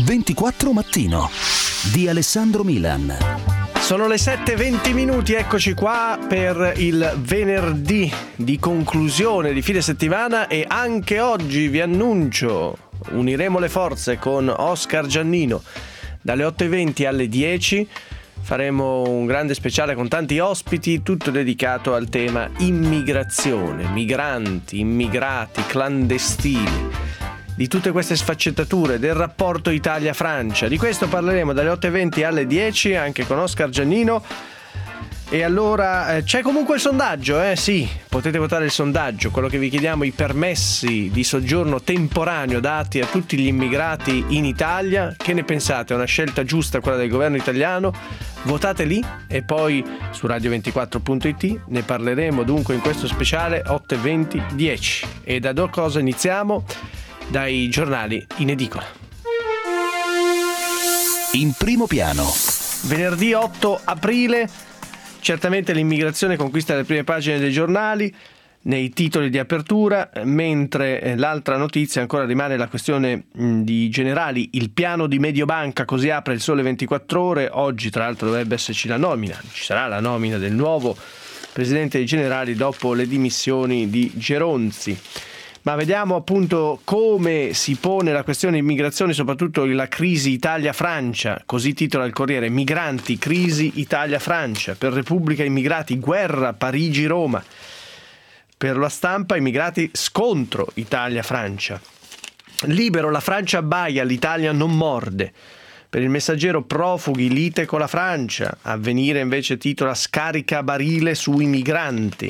24 Mattino di Alessandro Milan. Sono le 7:20, eccoci qua per il venerdì di conclusione di fine settimana e anche oggi vi annuncio, uniremo le forze con Oscar Giannino dalle 8:20 alle 10. Faremo un grande speciale con tanti ospiti, tutto dedicato al tema immigrazione, migranti, immigrati, clandestini, di tutte queste sfaccettature del rapporto Italia-Francia. Di questo parleremo dalle 8:20 alle 10 anche con Oscar Giannino. E allora c'è comunque il sondaggio, sì, potete votare il sondaggio, quello che vi chiediamo, i permessi di soggiorno temporaneo dati a tutti gli immigrati in Italia. Che ne pensate? È una scelta giusta quella del governo italiano? Votate lì e poi su radio24.it ne parleremo dunque in questo speciale 8:20 10. E da cosa iniziamo? Dai giornali in edicola. In primo piano. Venerdì 8 aprile. Certamente l'immigrazione conquista le prime pagine dei giornali, nei titoli di apertura, mentre l'altra notizia ancora rimane la questione di Generali, il piano di Mediobanca, così apre il Sole 24 Ore. Oggi tra l'altro dovrebbe esserci la nomina, ci sarà la nomina del nuovo presidente di Generali dopo le dimissioni di Geronzi. Ma vediamo appunto come si pone la questione immigrazione, soprattutto la crisi Italia-Francia, così titola il Corriere, migranti, crisi Italia-Francia, per Repubblica immigrati, guerra Parigi-Roma, per La Stampa immigrati, scontro Italia-Francia, Libero, la Francia abbaia, l'Italia non morde, per Il Messaggero profughi, lite con la Francia, Avvenire invece titola scarica barile sui migranti.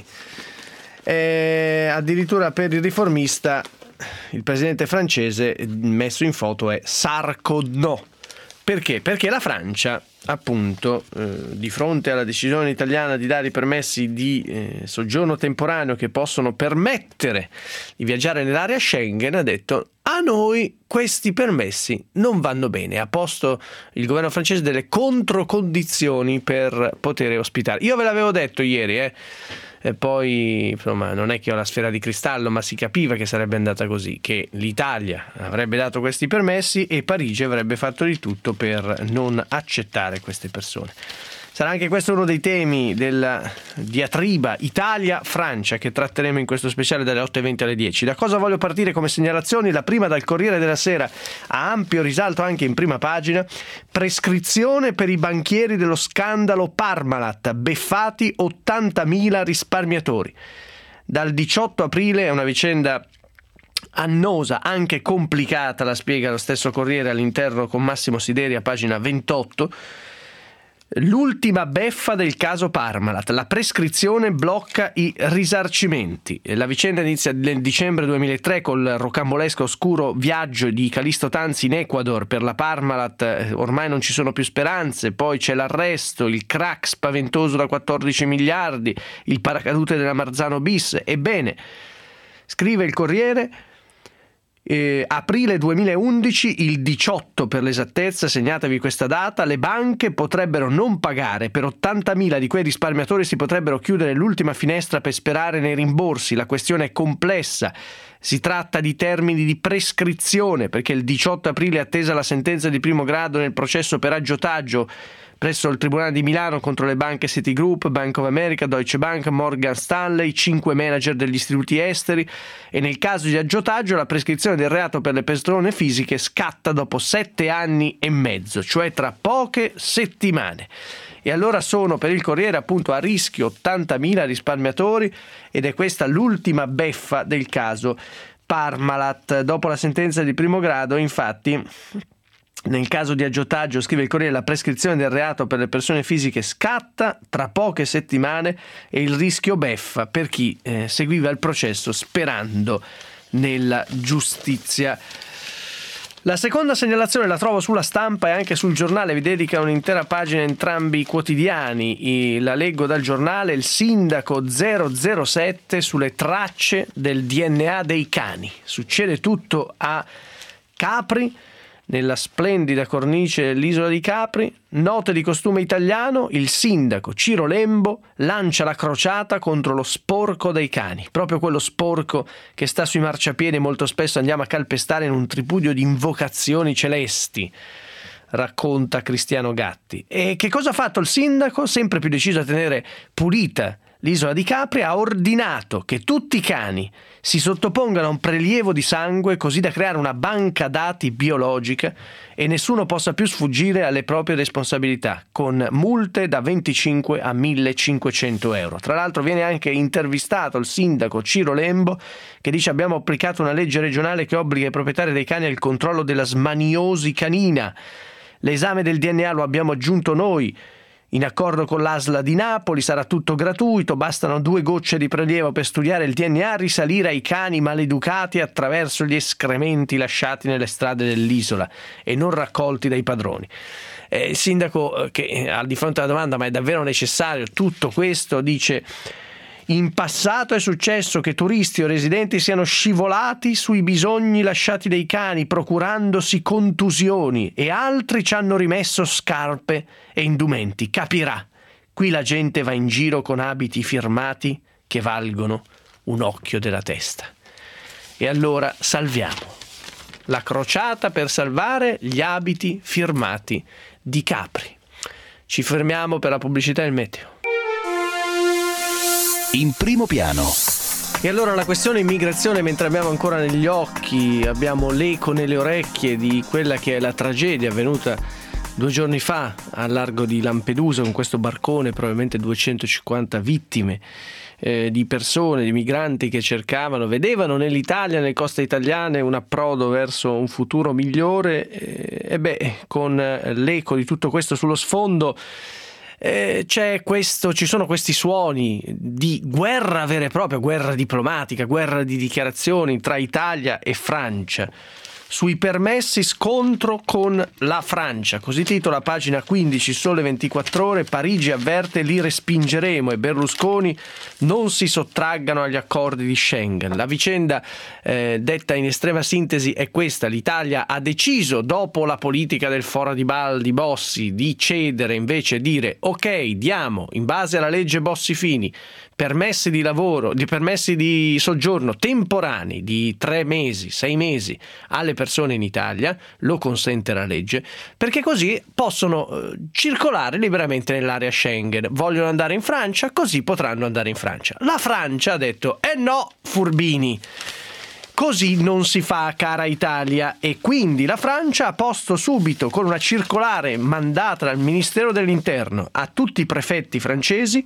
Addirittura per Il Riformista il presidente francese messo in foto è Sarko no. Perché? Perché la Francia appunto di fronte alla decisione italiana di dare i permessi di soggiorno temporaneo che possono permettere di viaggiare nell'area Schengen ha detto: a noi questi permessi non vanno bene. Ha posto il governo francese delle controcondizioni per poter ospitare. Io ve l'avevo detto ieri, e poi insomma non è che ho la sfera di cristallo, ma si capiva che sarebbe andata così, che l'Italia avrebbe dato questi permessi e Parigi avrebbe fatto di tutto per non accettare queste persone. Sarà anche questo uno dei temi della diatriba Italia-Francia che tratteremo in questo speciale dalle 8:20 alle 10. Da cosa voglio partire come segnalazioni? La prima dal Corriere della Sera, a ampio risalto anche in prima pagina: prescrizione per i banchieri dello scandalo Parmalat, beffati 80.000 risparmiatori. Dal 18 aprile è una vicenda annosa, anche complicata, la spiega lo stesso Corriere all'interno con Massimo Sideri a pagina 28. L'ultima beffa del caso Parmalat, la prescrizione blocca i risarcimenti. La vicenda inizia nel dicembre 2003 col rocambolesco oscuro viaggio di Callisto Tanzi in Ecuador per la Parmalat, ormai non ci sono più speranze, poi c'è l'arresto, il crack spaventoso da 14 miliardi, il paracadute della Marzano bis. Ebbene, scrive il Corriere, aprile 2011, il 18 per l'esattezza, segnatevi questa data, le banche potrebbero non pagare, per 80.000 di quei risparmiatori si potrebbero chiudere l'ultima finestra per sperare nei rimborsi. La questione è complessa, si tratta di termini di prescrizione, perché il 18 aprile è attesa la sentenza di primo grado nel processo per aggiotaggio presso il Tribunale di Milano contro le banche Citigroup, Bank of America, Deutsche Bank, Morgan Stanley, 5 manager degli istituti esteri, e nel caso di aggiotaggio la prescrizione del reato per le persone fisiche scatta dopo 7 anni e mezzo, cioè tra poche settimane. E allora sono per il Corriere appunto a rischio 80.000 risparmiatori ed è questa l'ultima beffa del caso Parmalat. Dopo la sentenza di primo grado, infatti, nel caso di aggiotaggio, scrive il Corriere, la prescrizione del reato per le persone fisiche scatta tra poche settimane e il rischio beffa per chi seguiva il processo sperando nella giustizia. La seconda segnalazione la trovo sulla Stampa e anche sul Giornale, vi dedica un'intera pagina entrambi i quotidiani. La leggo dal Giornale: il sindaco 007 sulle tracce del DNA dei cani. Succede tutto a Capri. nella splendida cornice dell'isola di Capri, note di costume italiano, il sindaco Ciro Lembo lancia la crociata contro lo sporco dei cani, proprio quello sporco che sta sui marciapiedi e molto spesso andiamo a calpestare in un tripudio di invocazioni celesti, racconta Cristiano Gatti. E che cosa ha fatto il sindaco? Sempre più deciso a tenere pulita l'isola di Capri, ha ordinato che tutti i cani si sottopongano a un prelievo di sangue così da creare una banca dati biologica e nessuno possa più sfuggire alle proprie responsabilità, con multe da 25 a 1.500 euro. Tra l'altro viene anche intervistato il sindaco Ciro Lembo, che dice: abbiamo applicato una legge regionale che obbliga i proprietari dei cani al controllo della smaniosi canina. L'esame del DNA lo abbiamo aggiunto noi. In accordo con l'ASL di Napoli sarà tutto gratuito, bastano 2 gocce di prelievo per studiare il DNA, risalire ai cani maleducati attraverso gli escrementi lasciati nelle strade dell'isola e non raccolti dai padroni. Il sindaco, che di fronte alla domanda ma è davvero necessario tutto questo, dice: in passato è successo che turisti o residenti siano scivolati sui bisogni lasciati dai cani procurandosi contusioni e altri ci hanno rimesso scarpe e indumenti. Capirà, qui la gente va in giro con abiti firmati che valgono un occhio della testa. E allora salviamo la crociata per salvare gli abiti firmati di Capri. Ci fermiamo per la pubblicità e il meteo. In primo piano. E allora la questione immigrazione, mentre abbiamo ancora negli occhi, abbiamo l'eco nelle orecchie di quella che è la tragedia avvenuta 2 giorni fa al largo di Lampedusa, con questo barcone, probabilmente 250 vittime di persone, di migranti che vedevano nell'Italia, nelle coste italiane, un approdo verso un futuro migliore. Con l'eco di tutto questo sullo sfondo, ci sono questi suoni di guerra vera e propria, guerra diplomatica, guerra di dichiarazioni tra Italia e Francia. Sui permessi, scontro con la Francia, così titola pagina 15 Sole 24 Ore. Parigi avverte: li respingeremo, e Berlusconi: non si sottraggano agli accordi di Schengen. La vicenda detta in estrema sintesi è questa: l'Italia ha deciso, dopo la politica del fora di balli Bossi, di cedere, invece dire ok, diamo in base alla legge Bossi-Fini permessi di lavoro, di permessi di soggiorno temporanei di 3 mesi, 6 mesi alle persone in Italia, lo consente la legge, perché così possono circolare liberamente nell'area Schengen. Vogliono andare in Francia, così potranno andare in Francia. La Francia ha detto: no, furbini, così non si fa, cara Italia. E quindi la Francia ha posto subito, con una circolare mandata dal Ministero dell'Interno a tutti i prefetti francesi,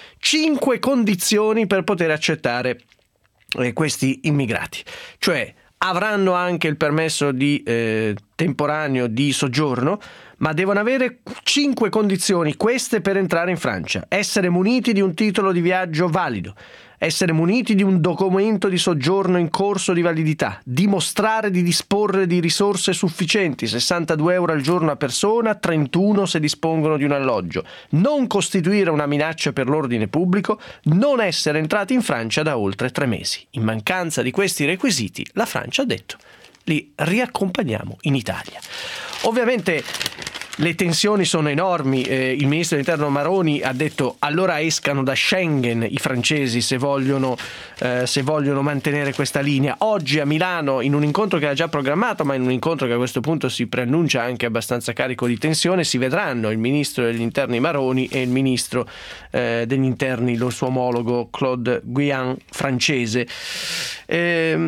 5 condizioni per poter accettare questi immigrati. Cioè, avranno anche il permesso di temporaneo di soggiorno, ma devono avere 5 condizioni, queste per entrare in Francia: essere muniti di un titolo di viaggio valido, essere muniti di un documento di soggiorno in corso di validità, dimostrare di disporre di risorse sufficienti, 62 euro al giorno a persona, 31 se dispongono di un alloggio, non costituire una minaccia per l'ordine pubblico, non essere entrati in Francia da oltre 3 mesi. In mancanza di questi requisiti, la Francia ha detto: li riaccompagniamo in Italia. Ovviamente le tensioni sono enormi. Il ministro dell'Interno Maroni ha detto: allora escano da Schengen i francesi se vogliono mantenere questa linea. Oggi a Milano, in un incontro che era già programmato, ma in un incontro che a questo punto si preannuncia anche abbastanza carico di tensione, si vedranno il ministro degli Interni Maroni e il ministro degli Interni, il suo omologo Claude Guéant francese. E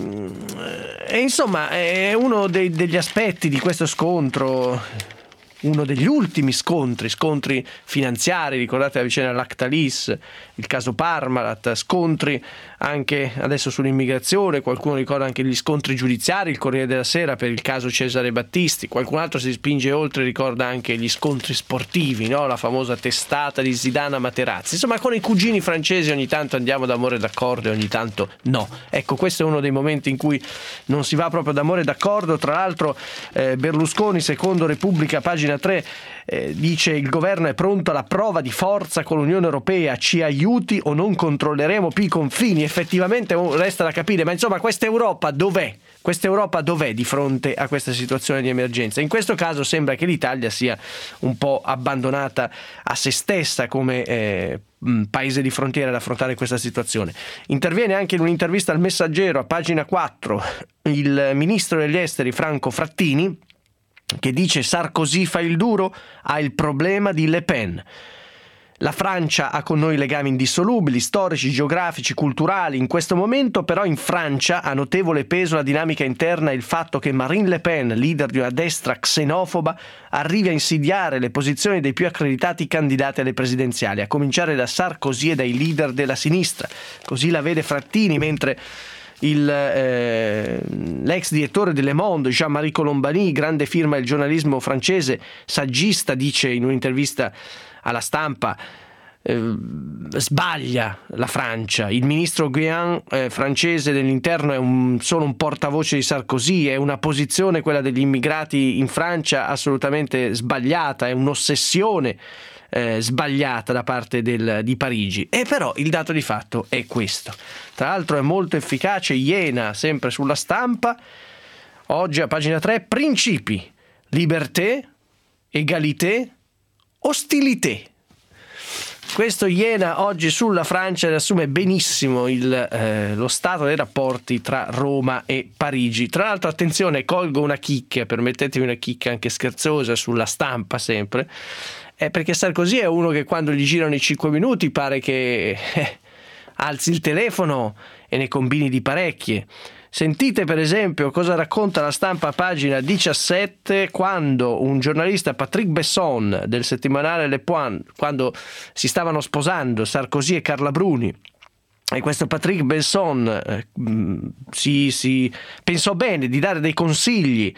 insomma è uno degli aspetti di questo scontro, uno degli ultimi scontri finanziari. Ricordate la vicenda Lactalis, il caso Parmalat, scontri anche adesso sull'immigrazione, qualcuno ricorda anche gli scontri giudiziari, il Corriere della Sera per il caso Cesare Battisti, qualcun altro si spinge oltre, ricorda anche gli scontri sportivi, no? La famosa testata di Zidane a Materazzi. Insomma, con i cugini francesi ogni tanto andiamo d'amore d'accordo e ogni tanto no. Ecco, questo è uno dei momenti in cui non si va proprio d'amore d'accordo. Tra l'altro Berlusconi, secondo Repubblica, pagina 3, dice: il governo è pronto alla prova di forza con l'Unione Europea, ci aiuti o non controlleremo più i confini. Effettivamente resta da capire, ma insomma questa Europa dov'è? Questa Europa dov'è di fronte a questa situazione di emergenza? In questo caso sembra che l'Italia sia un po' abbandonata a se stessa come paese di frontiera ad affrontare questa situazione. Interviene anche in un'intervista al Messaggero a pagina 4 il ministro degli esteri Franco Frattini, che dice: Sarkozy fa il duro, ha il problema di Le Pen. La Francia ha con noi legami indissolubili, storici, geografici, culturali. In questo momento però in Francia ha notevole peso la dinamica interna e il fatto che Marine Le Pen, leader di una destra xenofoba, arrivi a insidiare le posizioni dei più accreditati candidati alle presidenziali, a cominciare da Sarkozy e dai leader della sinistra. Così la vede Frattini, mentre l'ex direttore di Le Monde, Jean-Marie Colombani, grande firma del giornalismo francese, saggista, dice in un'intervista alla Stampa: sbaglia la Francia, il ministro Guéant francese dell'interno è solo un portavoce di Sarkozy, è una posizione, quella degli immigrati in Francia, assolutamente sbagliata, è un'ossessione sbagliata da parte di Parigi. E però il dato di fatto è questo. Tra l'altro è molto efficace Iena, sempre sulla Stampa, oggi a pagina 3: principi, liberté, égalité, ostilité. Questo Iena oggi sulla Francia riassume benissimo lo stato dei rapporti tra Roma e Parigi. Tra l'altro, attenzione, colgo una chicca, permettetemi una chicca anche scherzosa, sulla Stampa sempre, perché Sarkozy è uno che quando gli girano i 5 minuti pare che alzi il telefono e ne combini di parecchie. Sentite per esempio cosa racconta la Stampa a pagina 17, quando un giornalista, Patrick Besson, del settimanale Le Point, quando si stavano sposando Sarkozy e Carla Bruni, e questo Patrick Besson si pensò bene di dare dei consigli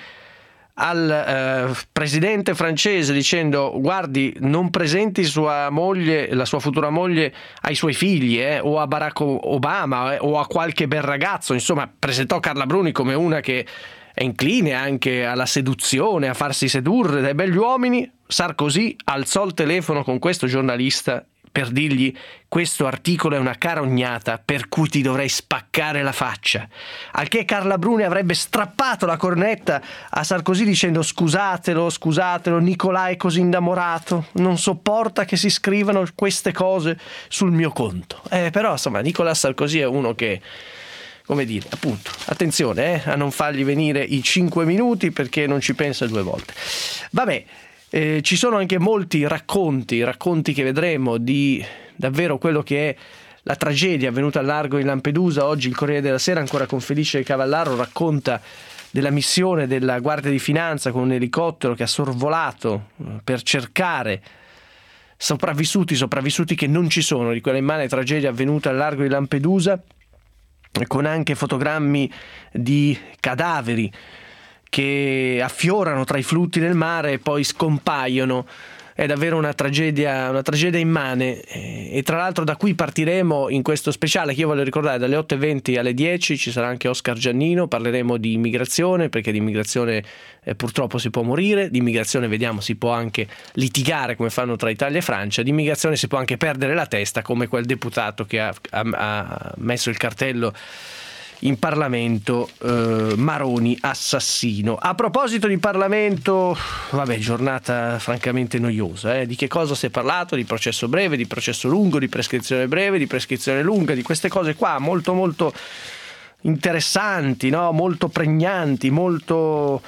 al presidente francese dicendo: guardi, non presenti sua moglie, la sua futura moglie, ai suoi figli o a Barack Obama o a qualche bel ragazzo. Insomma, presentò Carla Bruni come una che è incline anche alla seduzione, a farsi sedurre dai begli uomini. Sarkozy alzò il telefono con questo giornalista per dirgli: questo articolo è una carognata per cui ti dovrei spaccare la faccia. Al che Carla Bruni avrebbe strappato la cornetta a Sarkozy dicendo: scusatelo, Nicolà è così innamorato, non sopporta che si scrivano queste cose sul mio conto. Però insomma Nicolas Sarkozy è uno che, come dire, appunto, attenzione a non fargli venire i 5 minuti, perché non ci pensa 2 volte. Vabbè. Ci sono anche molti racconti che vedremo di davvero quello che è la tragedia avvenuta al largo di Lampedusa. Oggi il Corriere della Sera, ancora con Felice Cavallaro, racconta della missione della Guardia di Finanza con un elicottero che ha sorvolato per cercare sopravvissuti che non ci sono, di quella immane tragedia avvenuta al largo di Lampedusa, con anche fotogrammi di cadaveri che affiorano tra i flutti del mare e poi scompaiono. È davvero una tragedia immane, e tra l'altro da qui partiremo in questo speciale che io voglio ricordare: dalle 8:20 alle 10 ci sarà anche Oscar Giannino, parleremo di immigrazione, perché di immigrazione purtroppo si può morire, di immigrazione vediamo si può anche litigare come fanno tra Italia e Francia, di immigrazione si può anche perdere la testa come quel deputato che ha messo il cartello in Parlamento, Maroni assassino. A proposito di Parlamento, giornata francamente noiosa. Di che cosa si è parlato? Di processo breve, di processo lungo, di prescrizione breve, di prescrizione lunga, di queste cose qua molto molto interessanti, no? Molto pregnanti, molto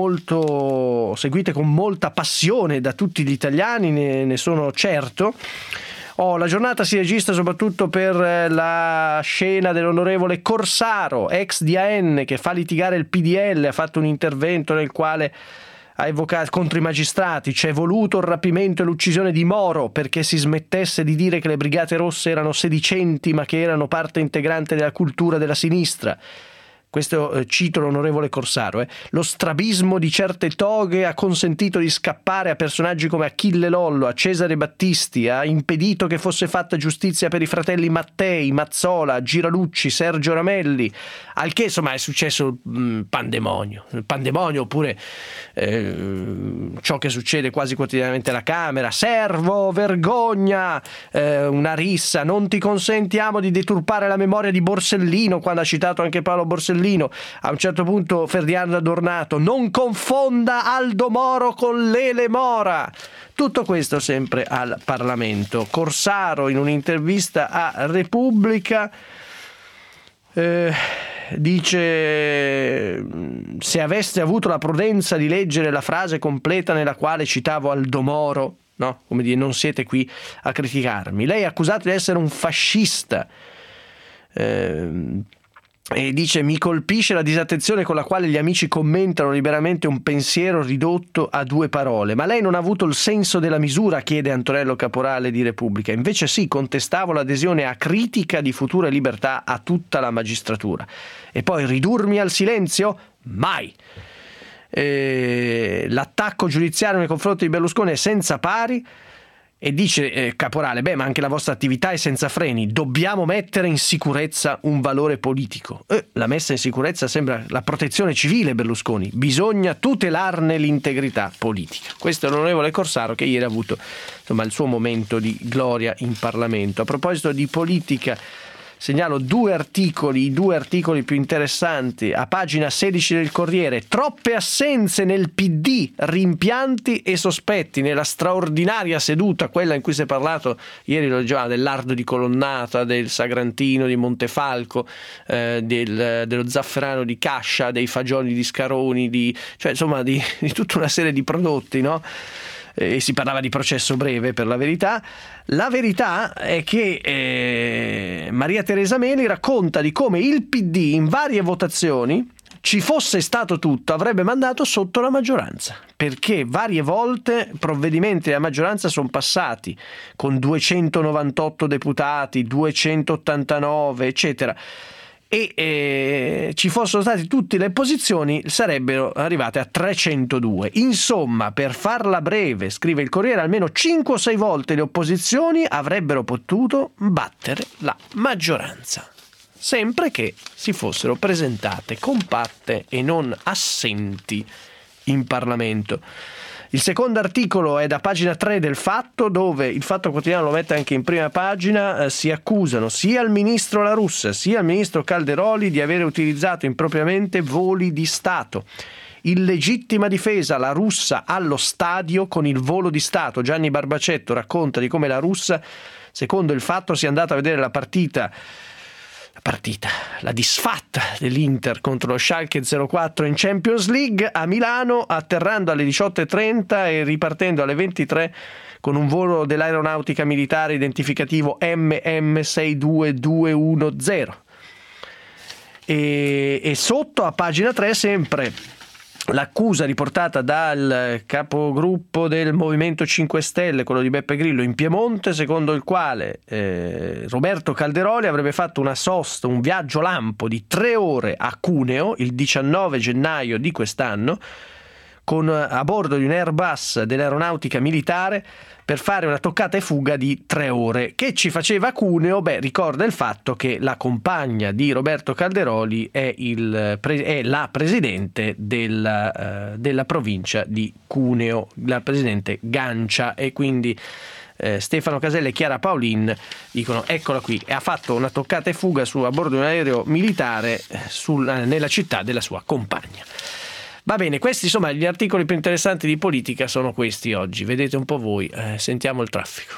seguite con molta passione da tutti gli italiani, ne sono certo. La giornata si registra soprattutto per la scena dell'onorevole Corsaro, ex DAN, che fa litigare il PDL, ha fatto un intervento nel quale ha evocato contro i magistrati: c'è voluto il rapimento e l'uccisione di Moro perché si smettesse di dire che le Brigate Rosse erano sedicenti ma che erano parte integrante della cultura della sinistra. Questo cito l'onorevole Corsaro. Lo strabismo di certe toghe ha consentito di scappare a personaggi come Achille Lollo, a Cesare Battisti, ha impedito che fosse fatta giustizia per i fratelli Mattei, Mazzola, Giralucci, Sergio Ramelli, al che insomma è successo il pandemonio, oppure ciò che succede quasi quotidianamente alla Camera: servo, vergogna, una rissa, non ti consentiamo di deturpare la memoria di Borsellino, quando ha citato anche Paolo Borsellino Berlino. A un certo punto Ferdinando Adornato: non confonda Aldo Moro con Lele Mora. Tutto questo sempre al Parlamento. Corsaro, in un'intervista a Repubblica, dice: se aveste avuto la prudenza di leggere la frase completa nella quale citavo Aldo Moro, no? Come dire, non siete qui a criticarmi. Lei è accusato di essere un fascista. E dice: mi colpisce la disattenzione con la quale gli amici commentano liberamente un pensiero ridotto a 2 parole. Ma lei non ha avuto il senso della misura, chiede Antonello Caporale di Repubblica. Invece sì, contestavo l'adesione acritica di Futuro e Libertà a tutta la magistratura. E poi ridurmi al silenzio? Mai! L'attacco giudiziario nei confronti di Berlusconi è senza pari. E dice Caporale: beh, ma anche la vostra attività è senza freni, dobbiamo mettere in sicurezza un valore politico. La messa in sicurezza sembra la protezione civile, Berlusconi, bisogna tutelarne l'integrità politica. Questo è l'onorevole Corsaro, che ieri ha avuto, insomma, il suo momento di gloria in Parlamento. A proposito di politica, segnalo i 2 articoli più interessanti a pagina 16 del Corriere. Troppe assenze nel PD, rimpianti e sospetti nella straordinaria seduta, quella in cui si è parlato ieri, lo dicevamo, dell'Ardo di Colonnata, del Sagrantino di Montefalco, dello zafferano di Cascia, dei fagioli di Scaroni, cioè insomma di tutta una serie di prodotti, no? E si parlava di processo breve, per la verità. La verità è che Maria Teresa Meli racconta di come il PD in varie votazioni, ci fosse stato tutto, avrebbe mandato sotto la maggioranza, perché varie volte provvedimenti della maggioranza sono passati con 298 deputati, 289, eccetera, e ci fossero state tutte le opposizioni, sarebbero arrivate a 302. Insomma, per farla breve, scrive il Corriere, almeno 5 o 6 volte le opposizioni avrebbero potuto battere la maggioranza, sempre che si fossero presentate compatte e non assenti in Parlamento. Il secondo articolo è da pagina 3 del Fatto, dove il Fatto Quotidiano lo mette anche in prima pagina. Si accusano sia il ministro La Russa sia il ministro Calderoli di avere utilizzato impropriamente voli di Stato. In legittima difesa, La Russa allo stadio con il volo di Stato. Gianni Barbacetto racconta di come La Russa, secondo il Fatto, sia andata a vedere la disfatta dell'Inter contro lo Schalke 04 in Champions League a Milano, atterrando alle 18:30 e ripartendo alle 23 con un volo dell'aeronautica militare identificativo MM62210. E sotto a pagina 3 sempre l'accusa riportata dal capogruppo del Movimento 5 Stelle, quello di Beppe Grillo, in Piemonte, secondo il quale Roberto Calderoli avrebbe fatto una sosta, un viaggio lampo di 3 ore a Cuneo il 19 gennaio di quest'anno, a bordo di un Airbus dell'aeronautica militare, per fare una toccata e fuga di 3 ore. Che ci faceva a Cuneo? Ricorda il fatto che la compagna di Roberto Calderoli è la presidente della provincia di Cuneo, la presidente Gancia, e quindi Stefano Casella e Chiara Paolin dicono: eccola qui, e ha fatto una toccata e fuga a bordo di un aereo militare nella città della sua compagna. Va bene, questi insomma gli articoli più interessanti di politica sono questi oggi, vedete un po' voi. Sentiamo il traffico.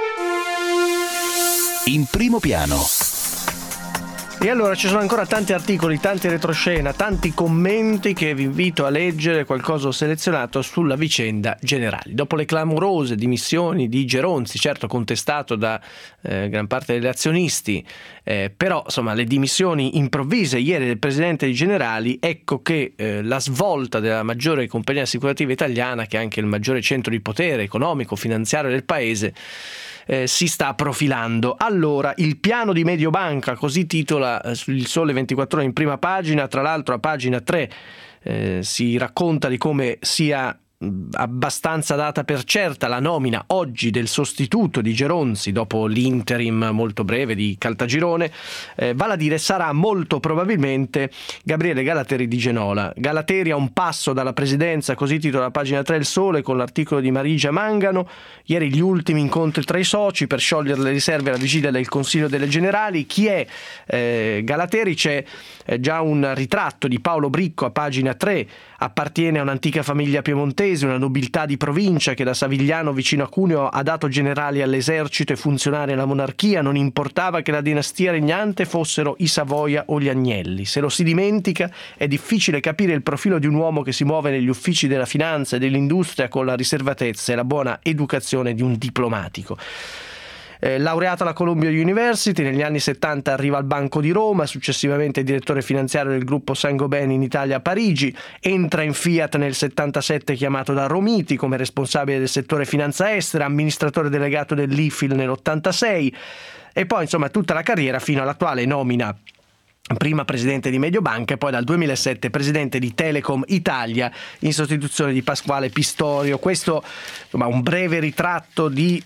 In primo piano. E allora ci sono ancora tanti articoli, tanti retroscena, tanti commenti che vi invito a leggere, qualcosa ho selezionato sulla vicenda Generali. Dopo le clamorose dimissioni di Geronzi, certo contestato da gran parte degli azionisti, però insomma le dimissioni improvvise ieri del presidente di Generali, ecco che la svolta della maggiore compagnia assicurativa italiana, che è anche il maggiore centro di potere economico, finanziario del paese, si sta profilando. Allora, il piano di Mediobanca, così titola il Sole 24 Ore in prima pagina. Tra l'altro a pagina 3 si racconta di come sia abbastanza data per certa la nomina oggi del sostituto di Geronzi dopo l'interim molto breve di Caltagirone, vale a dire sarà molto probabilmente Gabriele Galateri di Genola. Galateri a un passo dalla presidenza, così titola la pagina 3 Il Sole con l'articolo di Marigia Mangano. Ieri gli ultimi incontri tra i soci per sciogliere le riserve alla vigilia del Consiglio delle Generali. Chi è Galateri? C'è già un ritratto di Paolo Bricco a pagina 3. Appartiene a un'antica famiglia piemontese, una nobiltà di provincia che da Savigliano vicino a Cuneo ha dato generali all'esercito e funzionari alla monarchia. Non importava che la dinastia regnante fossero i Savoia o gli Agnelli. Se lo si dimentica è difficile capire il profilo di un uomo che si muove negli uffici della finanza e dell'industria con la riservatezza e la buona educazione di un diplomatico. Laureato alla Columbia University, negli anni 70 arriva al Banco di Roma, successivamente direttore finanziario del gruppo Saint-Gobain in Italia a Parigi, entra in Fiat nel 77 chiamato da Romiti come responsabile del settore finanza estera, amministratore delegato dell'IFIL nell'86 e poi insomma tutta la carriera fino all'attuale nomina prima presidente di Mediobanca e poi dal 2007 presidente di Telecom Italia in sostituzione di Pasquale Pistorio. Questo insomma un breve ritratto di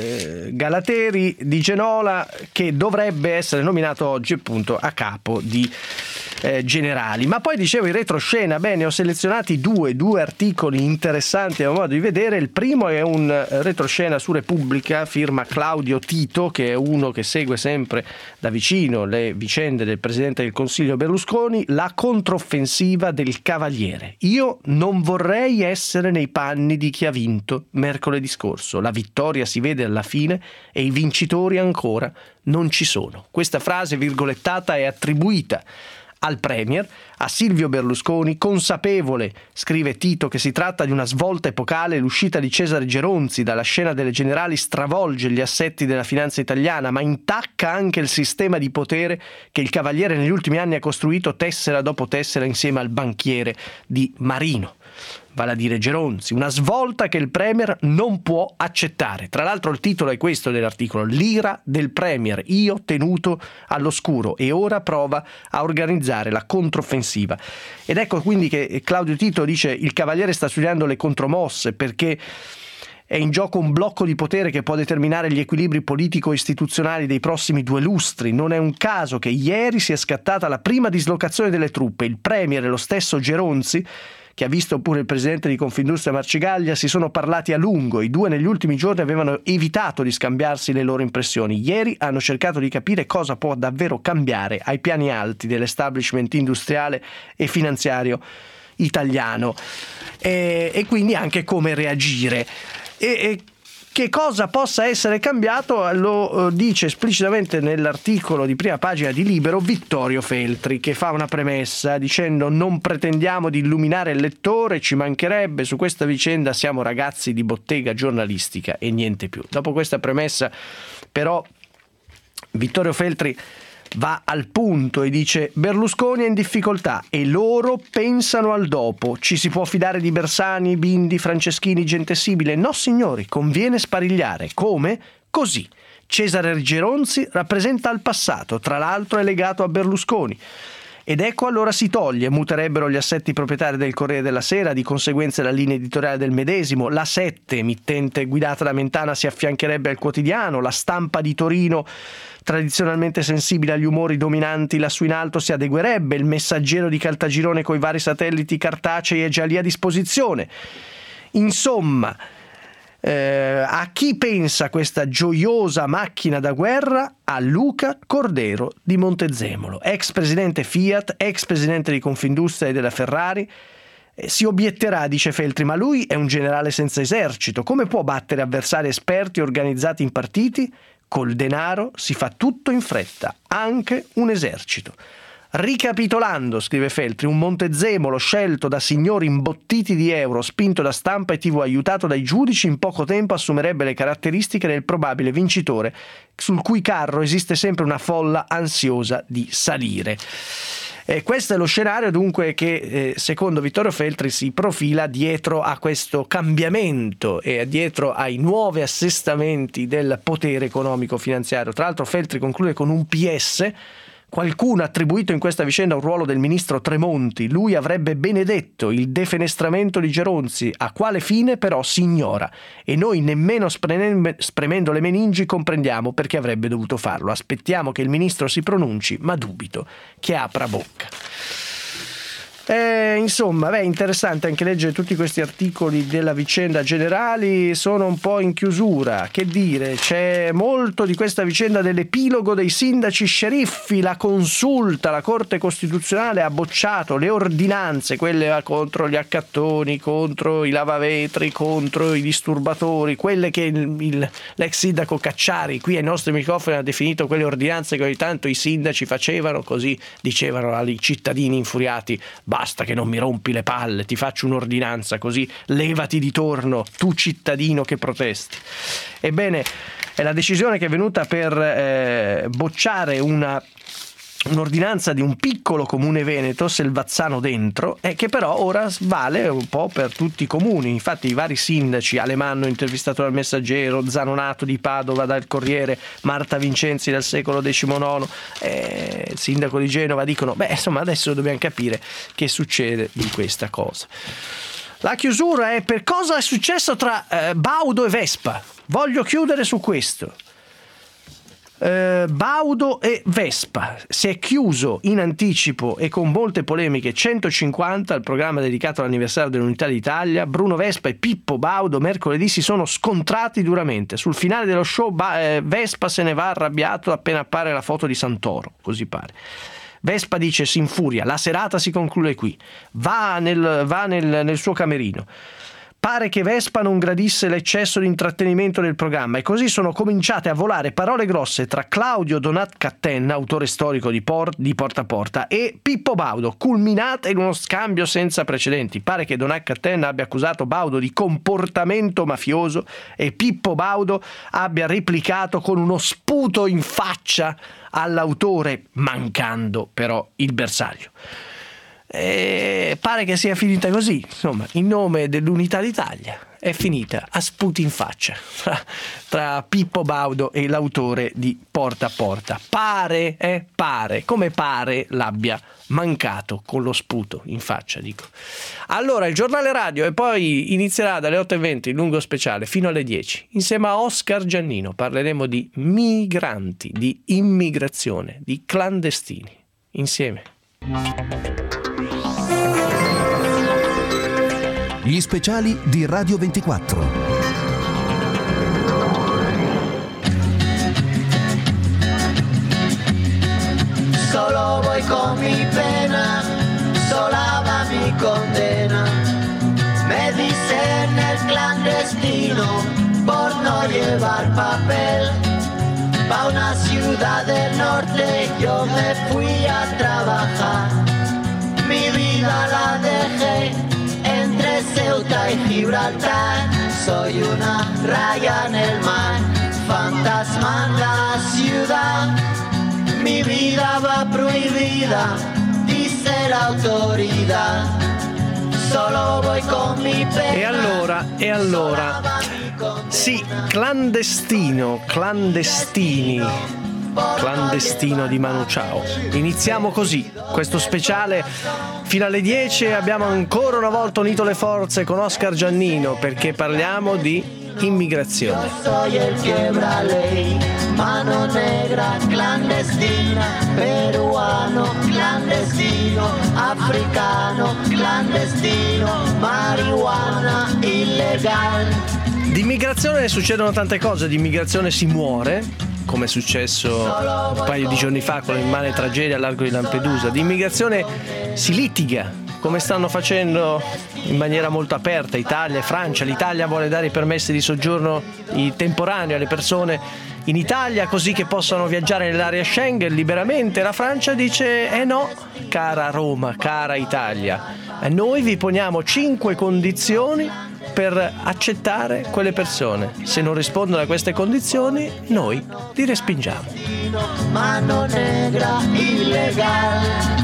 Galateri di Genola, che dovrebbe essere nominato oggi appunto a capo di Generali. Ma poi dicevo in retroscena, bene, ho selezionati due articoli interessanti a modo di vedere. Il primo è un retroscena su Repubblica, firma Claudio Tito, che è uno che segue sempre da vicino le vicende del presidente del Consiglio Berlusconi. La controffensiva del Cavaliere. Io non vorrei essere nei panni di chi ha vinto mercoledì scorso. La vittoria si vede alla fine e i vincitori ancora non ci sono. Questa frase virgolettata è attribuita al Premier, a Silvio Berlusconi, consapevole, scrive Tito, che si tratta di una svolta epocale. L'uscita di Cesare Geronzi dalla scena delle Generali stravolge gli assetti della finanza italiana, ma intacca anche il sistema di potere che il Cavaliere negli ultimi anni ha costruito tessera dopo tessera insieme al banchiere di Marino, vale a dire Geronzi. Una svolta che il Premier non può accettare. Tra l'altro il titolo è questo dell'articolo: l'ira del Premier, io tenuto all'oscuro, e ora prova a organizzare la controffensiva. Ed ecco quindi che Claudio Tito dice: il Cavaliere sta studiando le contromosse perché è in gioco un blocco di potere che può determinare gli equilibri politico-istituzionali dei prossimi 2 lustri. Non è un caso che ieri sia scattata la prima dislocazione delle truppe. Il Premier e lo stesso Geronzi, che ha visto pure il presidente di Confindustria Marcegaglia, si sono parlati a lungo. I due negli ultimi giorni avevano evitato di scambiarsi le loro impressioni. Ieri hanno cercato di capire cosa può davvero cambiare ai piani alti dell'establishment industriale e finanziario italiano e quindi anche come reagire. E che cosa possa essere cambiato lo dice esplicitamente nell'articolo di prima pagina di Libero Vittorio Feltri, che fa una premessa dicendo: non pretendiamo di illuminare il lettore, ci mancherebbe, su questa vicenda siamo ragazzi di bottega giornalistica e niente più. Dopo questa premessa però Vittorio Feltri va al punto e dice: Berlusconi è in difficoltà e loro pensano al dopo. Ci si può fidare di Bersani, Bindi, Franceschini, gente simile? No signori, conviene sparigliare. Come? Così. Cesare Geronzi rappresenta il passato, tra l'altro è legato a Berlusconi. Ed ecco allora si toglie, muterebbero gli assetti proprietari del Corriere della Sera, di conseguenza la linea editoriale del medesimo, la 7, emittente guidata da Mentana, si affiancherebbe al Quotidiano, la Stampa di Torino, tradizionalmente sensibile agli umori dominanti lassù in alto, si adeguerebbe, il Messaggero di Caltagirone coi vari satelliti cartacei è già lì a disposizione. Insomma, a chi pensa questa gioiosa macchina da guerra? A Luca Cordero di Montezemolo, ex presidente Fiat, ex presidente di Confindustria e della Ferrari. Si obietterà, dice Feltri, ma lui è un generale senza esercito, come può battere avversari esperti organizzati in partiti? Col denaro si fa tutto in fretta, anche un esercito. Ricapitolando, scrive Feltri, un Montezemolo scelto da signori imbottiti di euro, spinto da stampa e TV, aiutato dai giudici, in poco tempo assumerebbe le caratteristiche del probabile vincitore, sul cui carro esiste sempre una folla ansiosa di salire. Questo è lo scenario dunque che secondo Vittorio Feltri si profila dietro a questo cambiamento e dietro ai nuovi assestamenti del potere economico finanziario. Tra l'altro Feltri conclude con un PS, Qualcuno ha attribuito in questa vicenda un ruolo del ministro Tremonti. Lui avrebbe benedetto il defenestramento di Geronzi, a quale fine però si ignora. E noi nemmeno spremendo le meningi comprendiamo perché avrebbe dovuto farlo. Aspettiamo che il ministro si pronunci, ma dubito che apra bocca. Insomma, interessante anche leggere tutti questi articoli della vicenda generali, sono un po' in chiusura. Che dire, c'è molto di questa vicenda dell'epilogo dei sindaci sceriffi, la consulta, la Corte Costituzionale ha bocciato le ordinanze, quelle contro gli accattoni, contro i lavavetri, contro i disturbatori, quelle che l'ex sindaco Cacciari qui ai nostri microfoni ha definito quelle ordinanze che ogni tanto i sindaci facevano, così dicevano ai cittadini infuriati: basta che non mi rompi le palle, ti faccio un'ordinanza così levati di torno, tu cittadino che protesti. Ebbene, è la decisione che è venuta per bocciare un'ordinanza di un piccolo comune veneto, Selvazzano Dentro, e che però ora vale un po' per tutti i comuni. Infatti i vari sindaci, Alemanno intervistato dal Messaggero, Zanonato di Padova dal Corriere, Marta Vincenzi del Secolo XIX, il sindaco di Genova dicono insomma adesso dobbiamo capire che succede di questa cosa. La chiusura è per cosa è successo tra Baudo e Vespa. Voglio chiudere su questo. Baudo e Vespa, si è chiuso in anticipo e con molte polemiche 150 il programma dedicato all'anniversario dell'Unità d'Italia. Bruno Vespa e Pippo Baudo mercoledì si sono scontrati duramente. Sul finale dello show Vespa se ne va arrabbiato appena appare la foto di Santoro, così pare. Vespa dice, si infuria, la serata si conclude qui, va nel suo camerino. Pare che Vespa non gradisse l'eccesso di intrattenimento del programma e così sono cominciate a volare parole grosse tra Claudio Donat Cattenna, autore storico di Porta a Porta, e Pippo Baudo, culminata in uno scambio senza precedenti. Pare che Donat Cattenna abbia accusato Baudo di comportamento mafioso e Pippo Baudo abbia replicato con uno sputo in faccia all'autore, mancando però il bersaglio. Pare che sia finita così, insomma, in nome dell'Unità d'Italia è finita a sputi in faccia tra Pippo Baudo e l'autore di Porta a Porta. Pare, come pare l'abbia mancato con lo sputo in faccia, dico. Allora il giornale radio e poi inizierà dalle 8:20 il lungo speciale fino alle 10 insieme a Oscar Giannino. Parleremo di migranti, di immigrazione, di clandestini insieme. Gli speciali di Radio 24. Solo voy con mi pena, sola va mi condena. Me dicen el clandestino por no llevar papel. Pa' una ciudad del norte yo me fui a trabajar. Mi vida la dejé entre Ceuta y Gibraltar. Soy una raya en el mar, fantasma en la ciudad. Mi vida va prohibida, dice la autoridad. Solo voy con mi pena. E allora, sì, clandestino di Manu Chao. Iniziamo così questo speciale fino alle 10 e abbiamo ancora una volta unito le forze con Oscar Giannino perché parliamo di immigrazione. Soy el quiebra ley, mano negra clandestina, peruano clandestino, africano clandestino, marijuana illegal. Di immigrazione ne succedono tante cose, di immigrazione si muore, come è successo un paio di giorni fa con l'immane tragedia al largo di Lampedusa. Di immigrazione si litiga, come stanno facendo in maniera molto aperta Italia e Francia. L'Italia vuole dare i permessi di soggiorno temporaneo alle persone in Italia così che possano viaggiare nell'area Schengen liberamente. La Francia dice no, cara Roma, cara Italia, noi vi poniamo 5 condizioni per accettare quelle persone. Se non rispondono a queste condizioni, noi li respingiamo. Mano negra illegale.